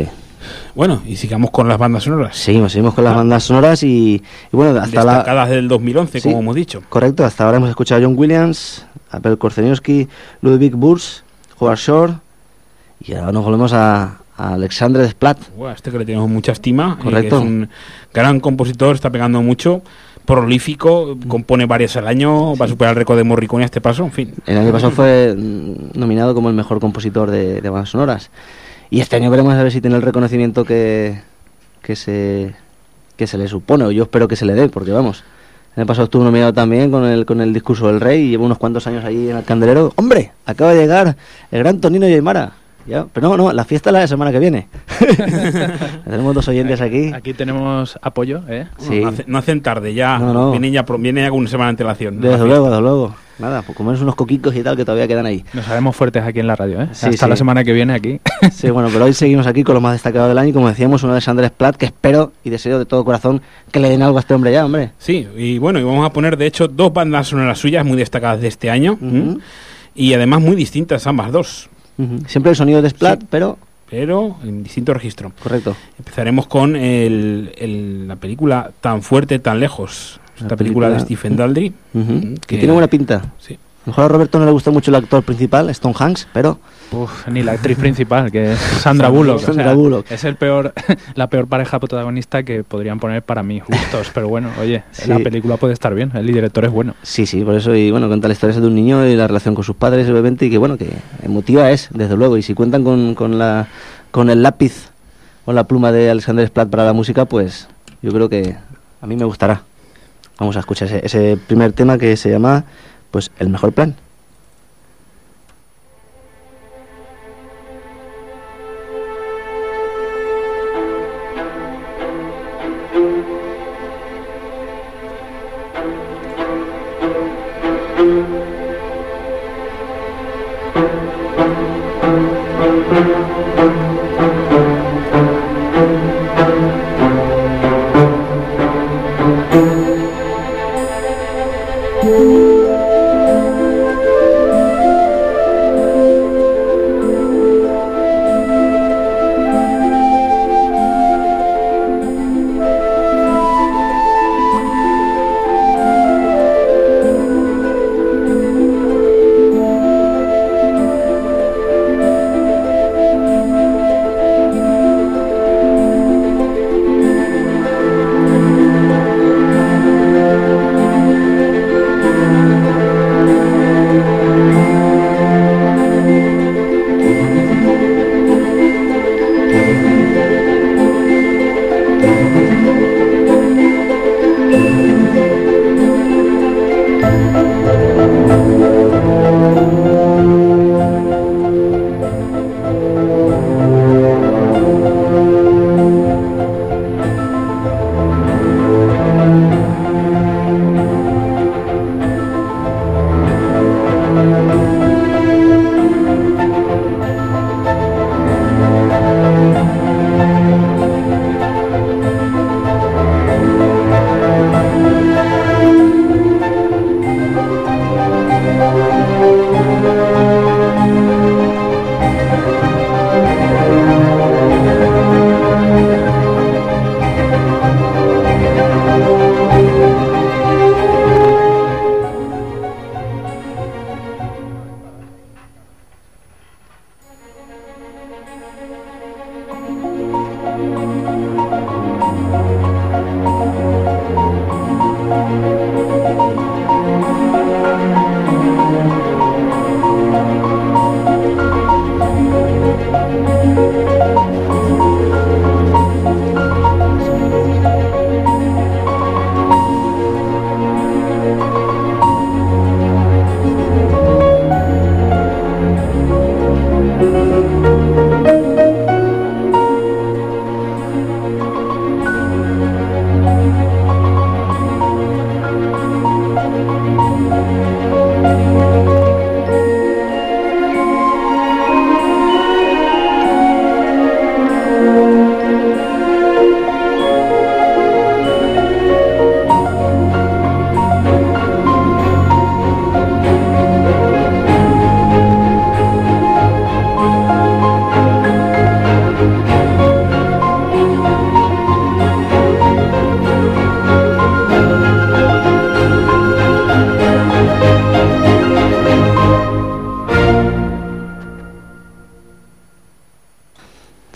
B: Bueno, y sigamos con las bandas sonoras.
A: Seguimos, seguimos con las
B: Ah.
A: bandas sonoras y, y bueno, hasta la...
B: Destacadas del dos mil once,
A: Sí.
B: como hemos dicho.
A: Correcto, hasta ahora hemos escuchado a John Williams, a Abel Korzeniowski, Ludwig Burs, Howard Shore y ahora nos volvemos a, a Alexandre Desplat.
B: Buah, este que le tenemos mucha estima. eh,
A: Correcto.
B: que es un gran compositor, está pegando mucho, prolífico, compone varias al año, va a superar el récord de Morricone a este paso, en fin.
A: El año pasado fue mm, nominado como el mejor compositor de, de bandas sonoras. Y este año veremos a ver si tiene el reconocimiento que, que, se, que se le supone, o yo espero que se le dé, porque vamos, el año pasado estuvo nominado también con el, con el discurso del rey y lleva unos cuantos años allí en el candelero. ¡Hombre! Acaba de llegar el gran Tonino y Aymara. Ya, pero no, no, la fiesta es la semana que viene. Tenemos dos oyentes aquí.
C: Aquí tenemos apoyo, ¿eh?
A: Sí.
B: No, hace- no hacen tarde, ya,
A: No, no.
B: Vienen ya pro- vienen ya con una semana de antelación. ¿no?
A: Desde
B: La
A: luego,
B: fiesta.
A: desde luego. Nada, pues comernos unos coquicos y tal que todavía quedan ahí.
C: Nos haremos fuertes aquí en la radio, ¿eh?
A: Sí,
C: Hasta
A: sí.
C: la semana que viene aquí.
A: Sí, bueno, pero hoy seguimos aquí con lo más destacado del año y como decíamos, un Alexandre Desplat que espero y deseo de todo corazón que le den algo a este hombre ya, hombre.
B: Sí, y bueno, y vamos a poner de hecho dos bandas sonoras suyas muy destacadas de este año.
A: Ujú.
B: ¿m? Y además muy distintas ambas dos,
A: Ujú. Siempre el sonido de Desplat,
B: Sí.
A: pero...
B: pero en distinto registro.
A: Correcto.
B: Empezaremos con el, el- la película Tan fuerte, tan lejos.
A: La
B: Esta película, de
A: película-
B: Stephen Daldry.
A: Ujú.
B: ¿m?
A: Que tiene buena pinta.
B: Sí.
A: A lo mejor a Roberto no le gusta mucho el actor principal, Stone Hanks, pero...
C: Uf, ni la actriz principal, que es Sandra Bullock. o
A: Sandra
C: sea,
A: Bullock.
C: Es el peor, la peor pareja protagonista que podrían poner para mí justos. Pero bueno, oye,
A: Sí.
C: la película puede estar bien, el director es bueno.
A: Sí, sí, por eso, y bueno, cuenta la historia esa de un niño y la relación con sus padres, obviamente, y que bueno, que emotiva es, desde luego, y si cuentan con, con, la, con el lápiz o la pluma de Alexandre Desplat para la música, pues yo creo que a mí me gustará. Vamos a escuchar ese, ese primer tema que se llama, pues, El mejor plan.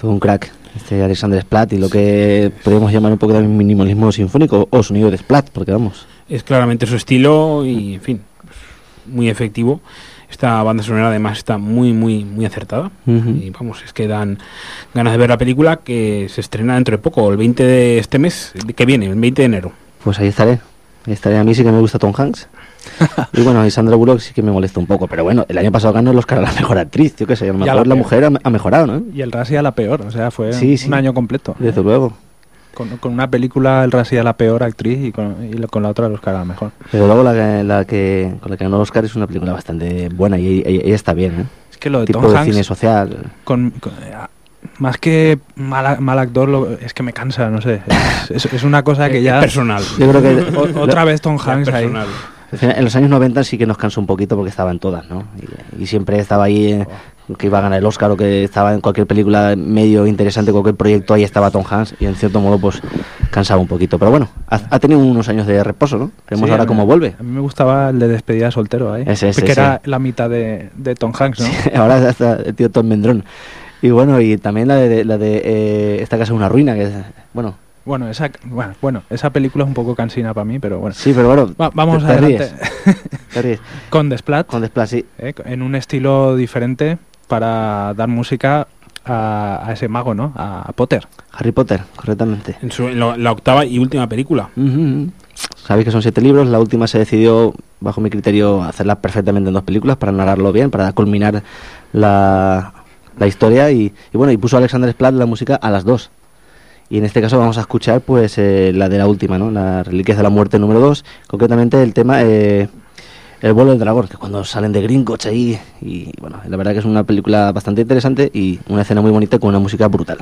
A: Todo un crack, este Alexander Splat, y lo que podríamos llamar un poco de minimalismo sinfónico o sonido de Splat, porque vamos.
B: Es claramente su estilo y, en fin, pues, muy efectivo. Esta banda sonora además está muy, muy, muy acertada. Uh-huh. Y vamos, es que dan ganas de ver la película, que se estrena dentro de poco, el veinte de este mes, que viene, el veinte de enero.
A: Pues ahí estaré. Ahí estaré. A mí sí que me gusta Tom Hanks. Y bueno, y Sandra Bullock sí que me molesta un poco. Pero bueno, el año pasado ganó el Oscar a la mejor actriz. Yo qué sé, a lo mejor la, la mujer ha, ha mejorado, ¿no?
C: Y el Razzie a la peor. O sea, fue
A: sí,
C: un
A: sí.
C: año completo.
A: Desde luego.
C: Con, con una película el Razzie a la peor actriz y con, y con la otra el Oscar a la mejor.
A: Pero luego la, la que con la que ganó el Oscar es una película bastante buena y ella, ella está bien, ¿eh?
C: Es que lo de
A: tipo
C: Tom
A: de
C: Hanks,
A: cine social.
C: Con, con, más que mal, mal actor, lo, es que me cansa, no sé. Es, es, es una cosa que ya...
B: Es personal.
A: Yo creo que
C: o, otra vez Tom Hanks ahí.
A: En los años noventa sí que nos cansó un poquito porque estaba en todas, ¿no? Y, y siempre estaba ahí, eh, que iba a ganar el Oscar o que estaba en cualquier película medio interesante, cualquier proyecto, ahí estaba Tom Hanks y en cierto modo pues cansaba un poquito. Pero bueno, ha, ha tenido unos años de reposo, ¿no? Veremos sí, ahora cómo vuelve.
C: A mí me gustaba el de despedida soltero ahí,
A: ese, ese,
C: que
A: ese.
C: era la mitad de, de Tom Hanks, ¿no?
A: Sí, ahora está el tío Tom Mendrón. Y bueno, y también la de, la de eh, Esta casa es una ruina, que es, bueno...
C: Bueno, esa bueno, bueno, esa película es un poco cansina para mí, pero bueno.
A: Sí, pero bueno,
C: Va, vamos
A: te, te
C: adelante.
A: Ríes. Te ríes.
C: Con The Splat.
A: Con The Splat, sí.
C: Eh, en un estilo diferente para dar música a, a ese mago, ¿no? A, a Potter.
A: Harry Potter, correctamente.
B: En, su, en lo, la octava y última película.
A: Uh-huh. Sabéis que son siete libros, la última se decidió, bajo mi criterio, hacerla perfectamente en dos películas para narrarlo bien, para culminar la, la historia y, y bueno, y puso Alexander Splat la música a las dos. Y en este caso vamos a escuchar pues eh, la de la última, ¿no? Las Reliquias de la Muerte número dos, concretamente el tema eh, El vuelo del dragón, que cuando salen de Gringotts ahí, y bueno, la verdad que es una película bastante interesante y una escena muy bonita con una música brutal.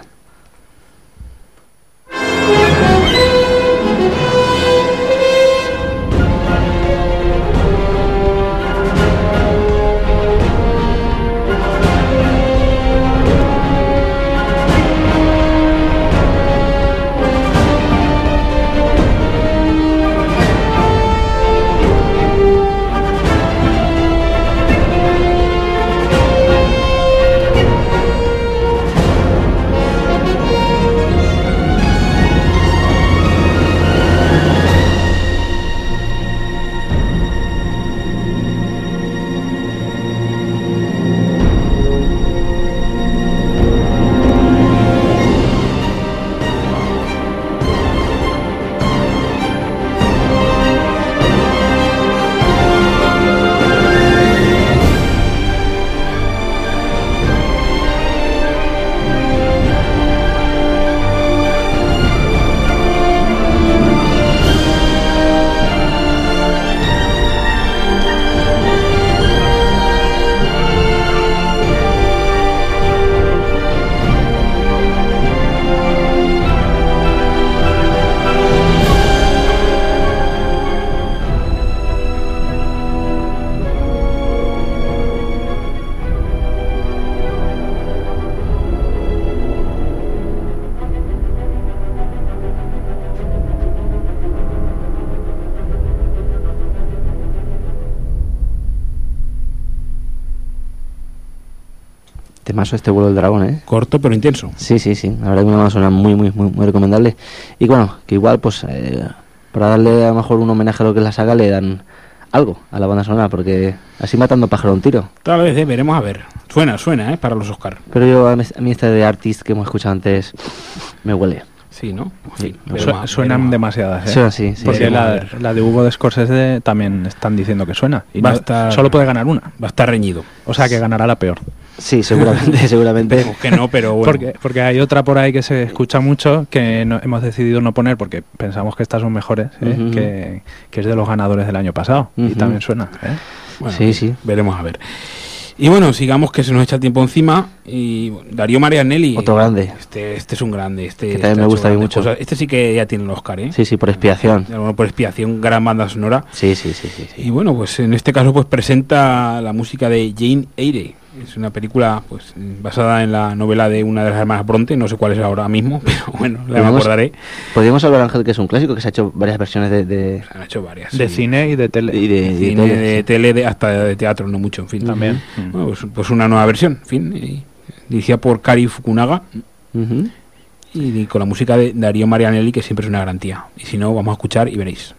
A: Temazo este vuelo del dragón, ¿eh?
B: Corto pero intenso.
A: Sí, sí, sí. La verdad que una banda sonora muy, muy, muy, muy recomendable. Y bueno, que igual, pues, eh, para darle a lo mejor un homenaje a lo que es la saga, le dan algo a la banda sonora, porque así matando pájaro a un tiro.
B: Tal vez, eh, veremos a ver. Suena, suena, ¿eh? Para los Oscar.
A: Pero yo, a mí, a mí este de Artist que hemos escuchado antes, me huele.
B: Sí, ¿no?
A: Sí,
C: Su, a, suenan demasiadas, ¿eh?
A: Suena, sí, sí.
C: Porque
A: sí,
C: la, la de Hugo de Scorsese también están diciendo que suena. Y
B: va
C: no,
B: a estar,
C: solo puede ganar una.
B: Va a estar reñido.
C: O sea que ganará la peor.
A: Sí, seguramente, seguramente.
B: Esperemos que no, pero bueno.
C: Porque, porque hay otra por ahí que se escucha mucho que no, hemos decidido no poner porque pensamos que estas son mejores, ¿eh? uh-huh. que, que es de los ganadores del año pasado. Uh-huh. Y también suena, ¿eh?
B: Bueno,
A: sí, sí.
B: Veremos a ver. Y bueno, sigamos que se nos echa el tiempo encima. Y bueno, Darío Marianelli.
A: Otro grande.
B: Este, este es un grande. Este,
A: que también me gusta mucho.
B: Cosas. Este sí que ya tiene el Oscar, ¿eh?
A: Sí, sí, por expiación.
B: Bueno, por expiación, gran banda sonora.
A: Sí, sí, sí, sí, sí.
B: Y bueno, pues en este caso pues presenta la música de Jane Eyre. Es una película pues basada en la novela de una de las hermanas Bronte, no sé cuál es ahora mismo, pero bueno, la me acordaré.
A: Podríamos hablar, Ángel, que es un clásico, que se ha hecho varias versiones de... de...
B: Se han hecho varias.
C: De
B: sí.
C: cine y de tele.
A: Y de,
B: de,
A: y de
B: cine,
A: tele,
B: de
A: sí.
B: tele, de, hasta de teatro, no mucho, en fin.
C: También.
B: Bueno, pues, pues una nueva versión, en fin, y, dirigida por Kari Fukunaga.
A: Uh-huh.
B: Y con la música de Darío Marianelli, que siempre es una garantía. Y si no, vamos a escuchar y veréis.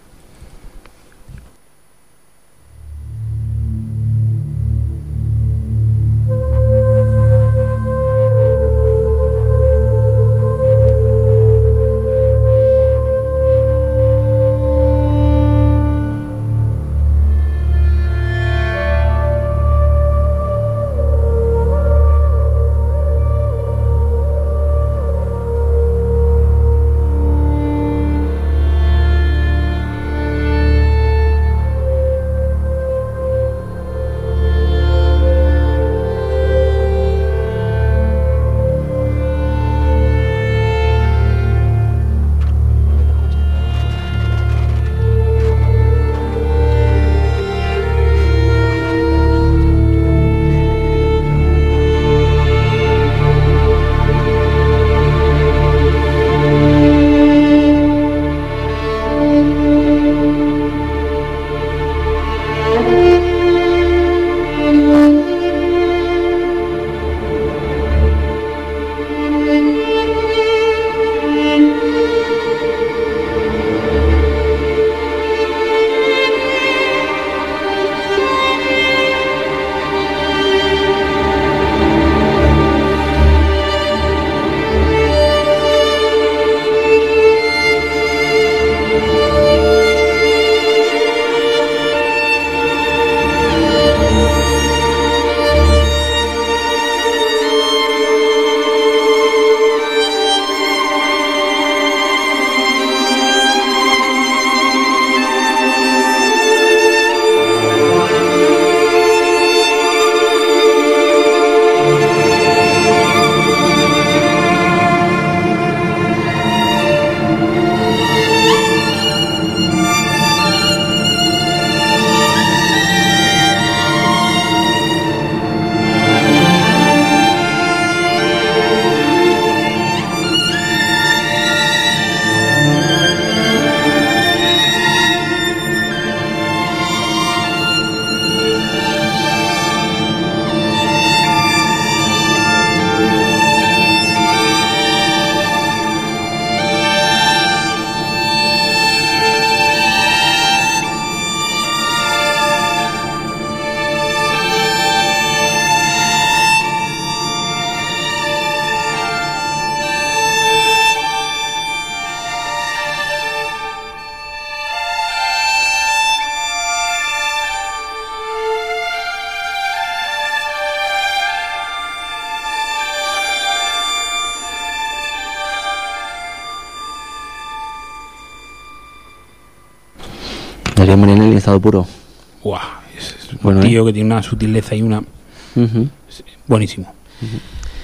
A: Darío Marianelli en estado puro.
B: Guau, es, es un
A: Bueno,
B: tío
A: ¿eh?
B: que tiene una sutileza y una...
A: Uh-huh.
B: Buenísimo.
A: Uh-huh.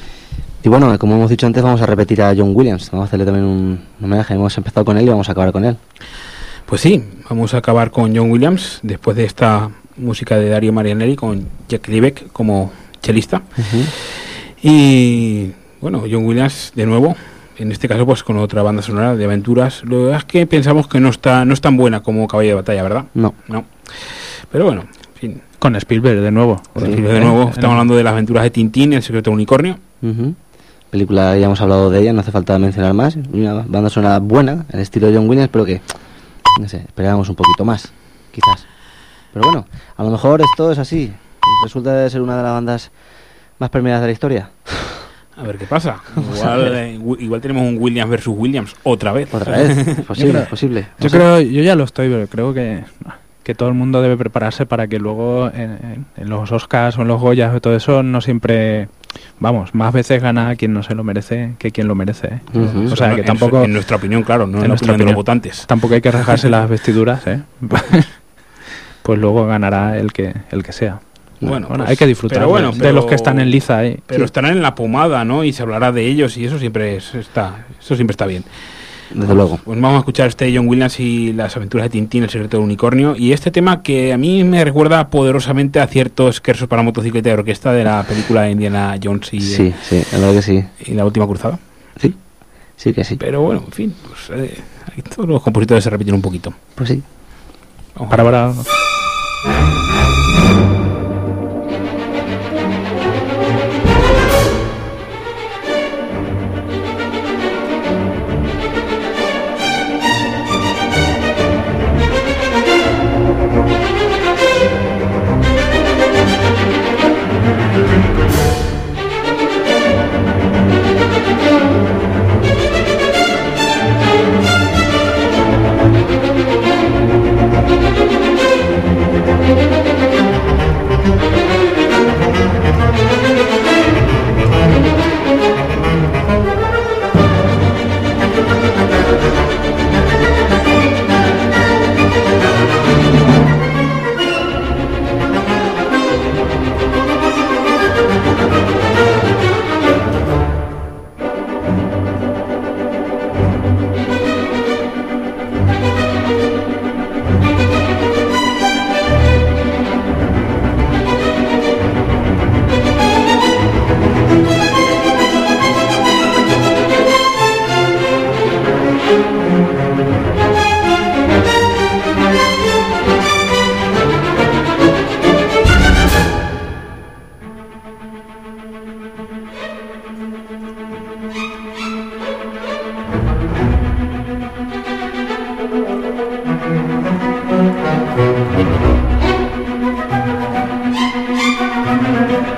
A: Y bueno, como hemos dicho antes, vamos a repetir a John Williams. Vamos a hacerle también un homenaje. Hemos empezado con él y vamos a acabar con él.
B: Pues sí, vamos a acabar con John Williams después de esta música de Darío Marianelli con Jack Liebeck como chelista.
A: Uh-huh.
B: Y bueno, John Williams de nuevo, en este caso pues con otra banda sonora de aventuras. Lo que es que pensamos que no está no es tan buena como Caballo de Batalla, ¿verdad?
A: No.
B: No. Pero bueno, en fin.
C: Con Spielberg de nuevo.
B: Con Spielberg de nuevo,
C: ¿Eh?
B: estamos hablando de las aventuras de Tintín, El secreto del unicornio.
A: Uh-huh. Película, ya hemos hablado de ella, no hace falta mencionar más. Una banda sonora buena, el estilo de John Williams, pero que, no sé, esperábamos un poquito más, quizás. Pero bueno, a lo mejor esto es así. Resulta de ser una de las bandas más premiadas de la historia.
B: A ver qué pasa. Igual, eh, igual tenemos un Williams versus Williams otra vez.
A: Otra vez, posible,
C: yo creo,
A: posible.
C: Yo
A: sé.
C: creo, yo ya lo estoy, pero creo que, que todo el mundo debe prepararse para que luego en, en, en los Oscars o en los Goyas o todo eso no siempre, vamos, más veces gana quien no se lo merece que quien lo merece. ¿eh?
A: Uh-huh.
C: O sea que
B: en,
C: tampoco,
B: en nuestra opinión, claro, no en,
C: en
B: la
C: nuestra
B: opinión de los
C: opinión.
B: votantes.
C: Tampoco hay que rasgarse las vestiduras, ¿eh? Pues luego ganará el que el que sea.
B: Bueno,
C: Bueno,
B: pues,
C: hay que disfrutar
B: pero bueno,
C: de,
B: pero-
C: de los que están en liza ahí.
B: Pero
C: Sí.
B: estarán en la pomada, ¿no? Y se hablará de ellos y eso siempre es- está, eso siempre está bien.
A: Desde luego.
B: Pues vamos a escuchar este John Williams y las aventuras de Tintín, El secreto del unicornio, y este tema que a mí me recuerda poderosamente a ciertos Scherzo para motocicleta de orquesta de la película de Indiana Jones y,
A: Sí, sí, la verdad que sí.
B: y la última cruzada.
A: Sí, sí que sí.
B: Pero bueno, en fin, pues, eh, ahí todos los compositores se repiten un poquito.
A: Pues sí.
B: Vamos.
C: Para, para.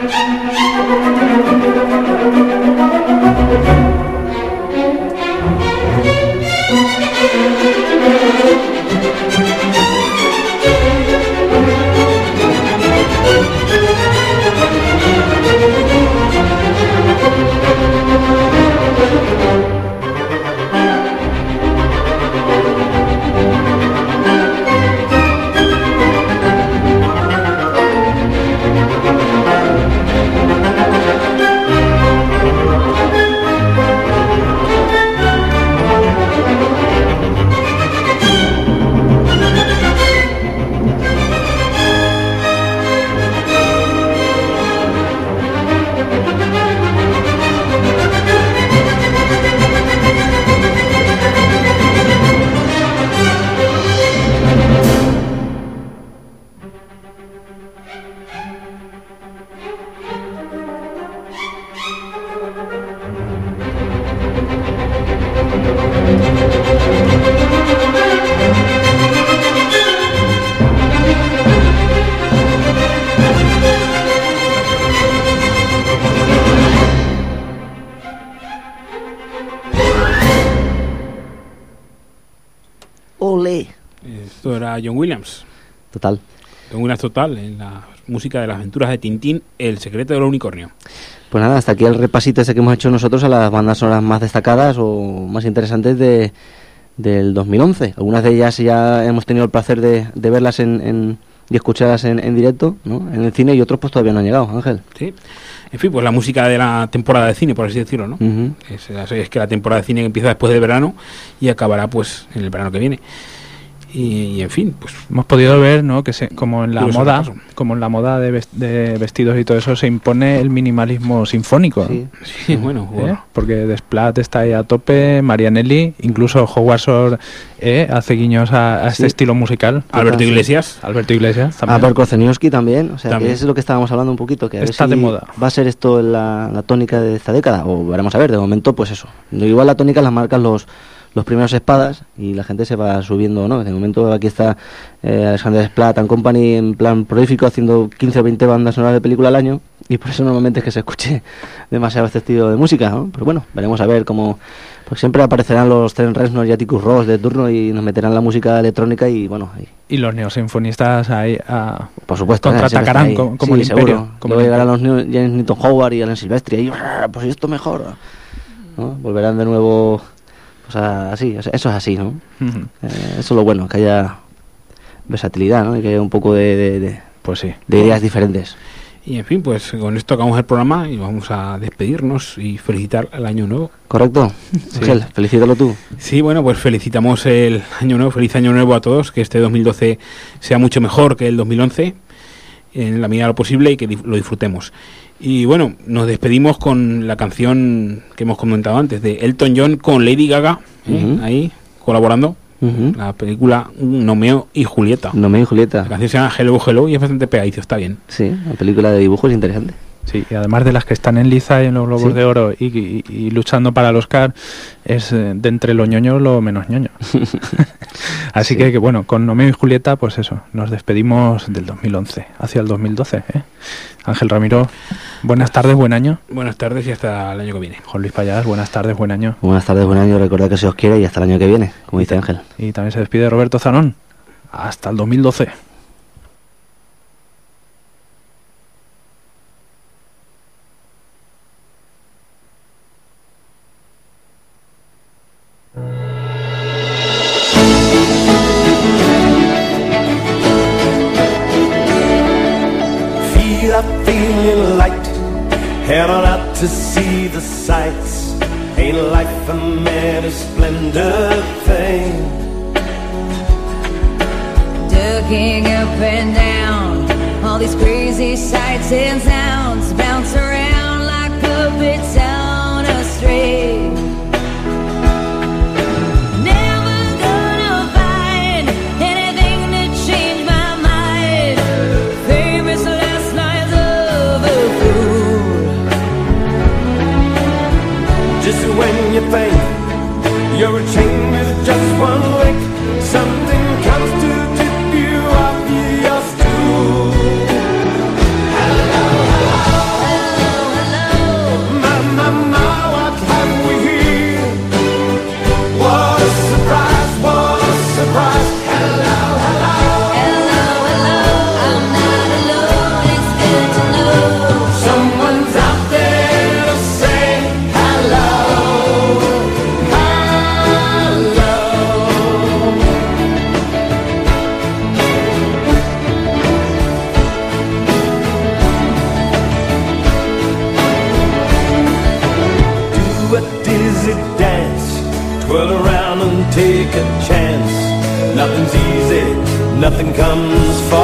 A: Ole.
B: Esto era John Williams.
A: Total.
B: John Williams total, en la música de las aventuras de Tintín, El secreto del unicornio.
A: Pues nada, hasta aquí el repasito ese que hemos hecho nosotros a las bandas sonoras más destacadas o más interesantes de del dos mil once. Algunas de ellas ya hemos tenido el placer de, de verlas en, en, y escucharlas en, en directo, ¿no?, en el cine, y otros pues todavía no han llegado, Ángel.
B: Sí. En fin, pues la música de la temporada de cine, por así decirlo, ¿no?
A: Uh-huh.
B: Es, es que la temporada de cine empieza después del verano y acabará pues en el verano que viene. Y, y en fin, pues
C: hemos podido ver, ¿no?, que se, como en la
B: curioso
C: moda,
B: repaso.
C: como en la moda de, vest- de vestidos y todo eso, se impone el minimalismo sinfónico.
A: Sí.
B: sí, bueno,
C: ¿Eh?
B: bueno.
C: Porque Desplat está ahí a tope, Marianelli, incluso Howard Shore eh, hace guiños a, a este
A: Sí.
C: estilo musical.
B: Alberto
A: sí.
B: Iglesias.
C: Alberto Iglesias también.
A: Albert Korzeniowski también, o sea,
B: También.
A: que es lo que estábamos hablando un poquito, que a ver
C: Está
A: si
C: de moda.
A: va a ser esto la, la tónica de esta década, o veremos a ver, de momento pues eso. Igual la tónica las marcan los los primeros espadas y la gente se va subiendo, ¿no? De momento aquí está eh, Alexander Desplat and Company en plan prolífico haciendo quince o veinte bandas sonoras de película al año, y por eso normalmente es que se escuche demasiado este estilo de música, ¿no? Pero bueno, veremos a ver cómo, pues siempre aparecerán los Trent Reznor y Atticus Ross de turno y nos meterán la música electrónica y bueno, y,
C: Y los neosinfonistas ahí a,
A: por supuesto, ¿eh?
C: contraatacarán
A: Siempre está
C: como,
A: ahí.
C: como
A: Sí,
C: el Imperio.
A: seguro.
C: Como
A: Luego
C: el
A: llegarán
C: Imperio.
A: los New- James Newton Howard y Alan Silvestri y pues esto mejor, ¿no? Volverán de nuevo, pues a- así, o sea, eso es así, ¿no?
C: Ujú.
A: Eh, eso es lo bueno, que haya versatilidad, ¿no? Y que haya un poco de, de, de,
C: Pues sí.
A: de ideas diferentes.
B: Y en fin, pues con esto acabamos el programa y vamos a despedirnos y felicitar el año nuevo.
A: ¿Correcto? Ángel, felicítalo tú.
B: Sí, bueno, pues felicitamos el año nuevo, feliz año nuevo a todos, que este dos mil doce sea mucho mejor que el dos mil once, en la medida de lo posible, y que dif- lo disfrutemos. Y bueno, nos despedimos con la canción que hemos comentado antes, de Elton John con Lady Gaga, ¿eh?
A: Ujú.
B: ahí colaborando,
A: Uh-huh.
B: la película Romeo y Julieta.
A: Nomé y Julieta.
B: La canción se llama Hello Hello y es bastante pegadizo, está bien.
A: Sí, la película de dibujos interesante.
C: Sí, y además de las que están en liza y en los Globos
A: Sí.
C: de Oro y, y- y luchando para el Oscar, es eh, de entre lo ñoño lo menos ñoño. Así
A: Sí.
C: que, que bueno, con Romeo y Julieta, pues eso, nos despedimos del dos mil once hacia el dos mil doce. ¿eh? Ángel Ramiro, buenas tardes, buen año.
B: Buenas tardes y hasta el año que viene.
C: Juan Luis Payás, buenas tardes, buen año.
A: Buenas tardes, buen año, recordad que se os quiere y hasta el año que viene, como dice Ángel.
C: Y también se despide Roberto Zanón. Hasta el dos mil doce.
D: Feel up, feeling light, heading out to see the sights. Ain't life a many splendid thing?
E: Ducking up and down, all these crazy sights and sounds bounce around like puppets on a string. Never gonna find anything to change my mind. Famous last nights of a fool.
D: Just when you think you're a chain with just one link, something comes to tip you off your stool. Hello, hello. take a chance. Nothing's easy, nothing comes for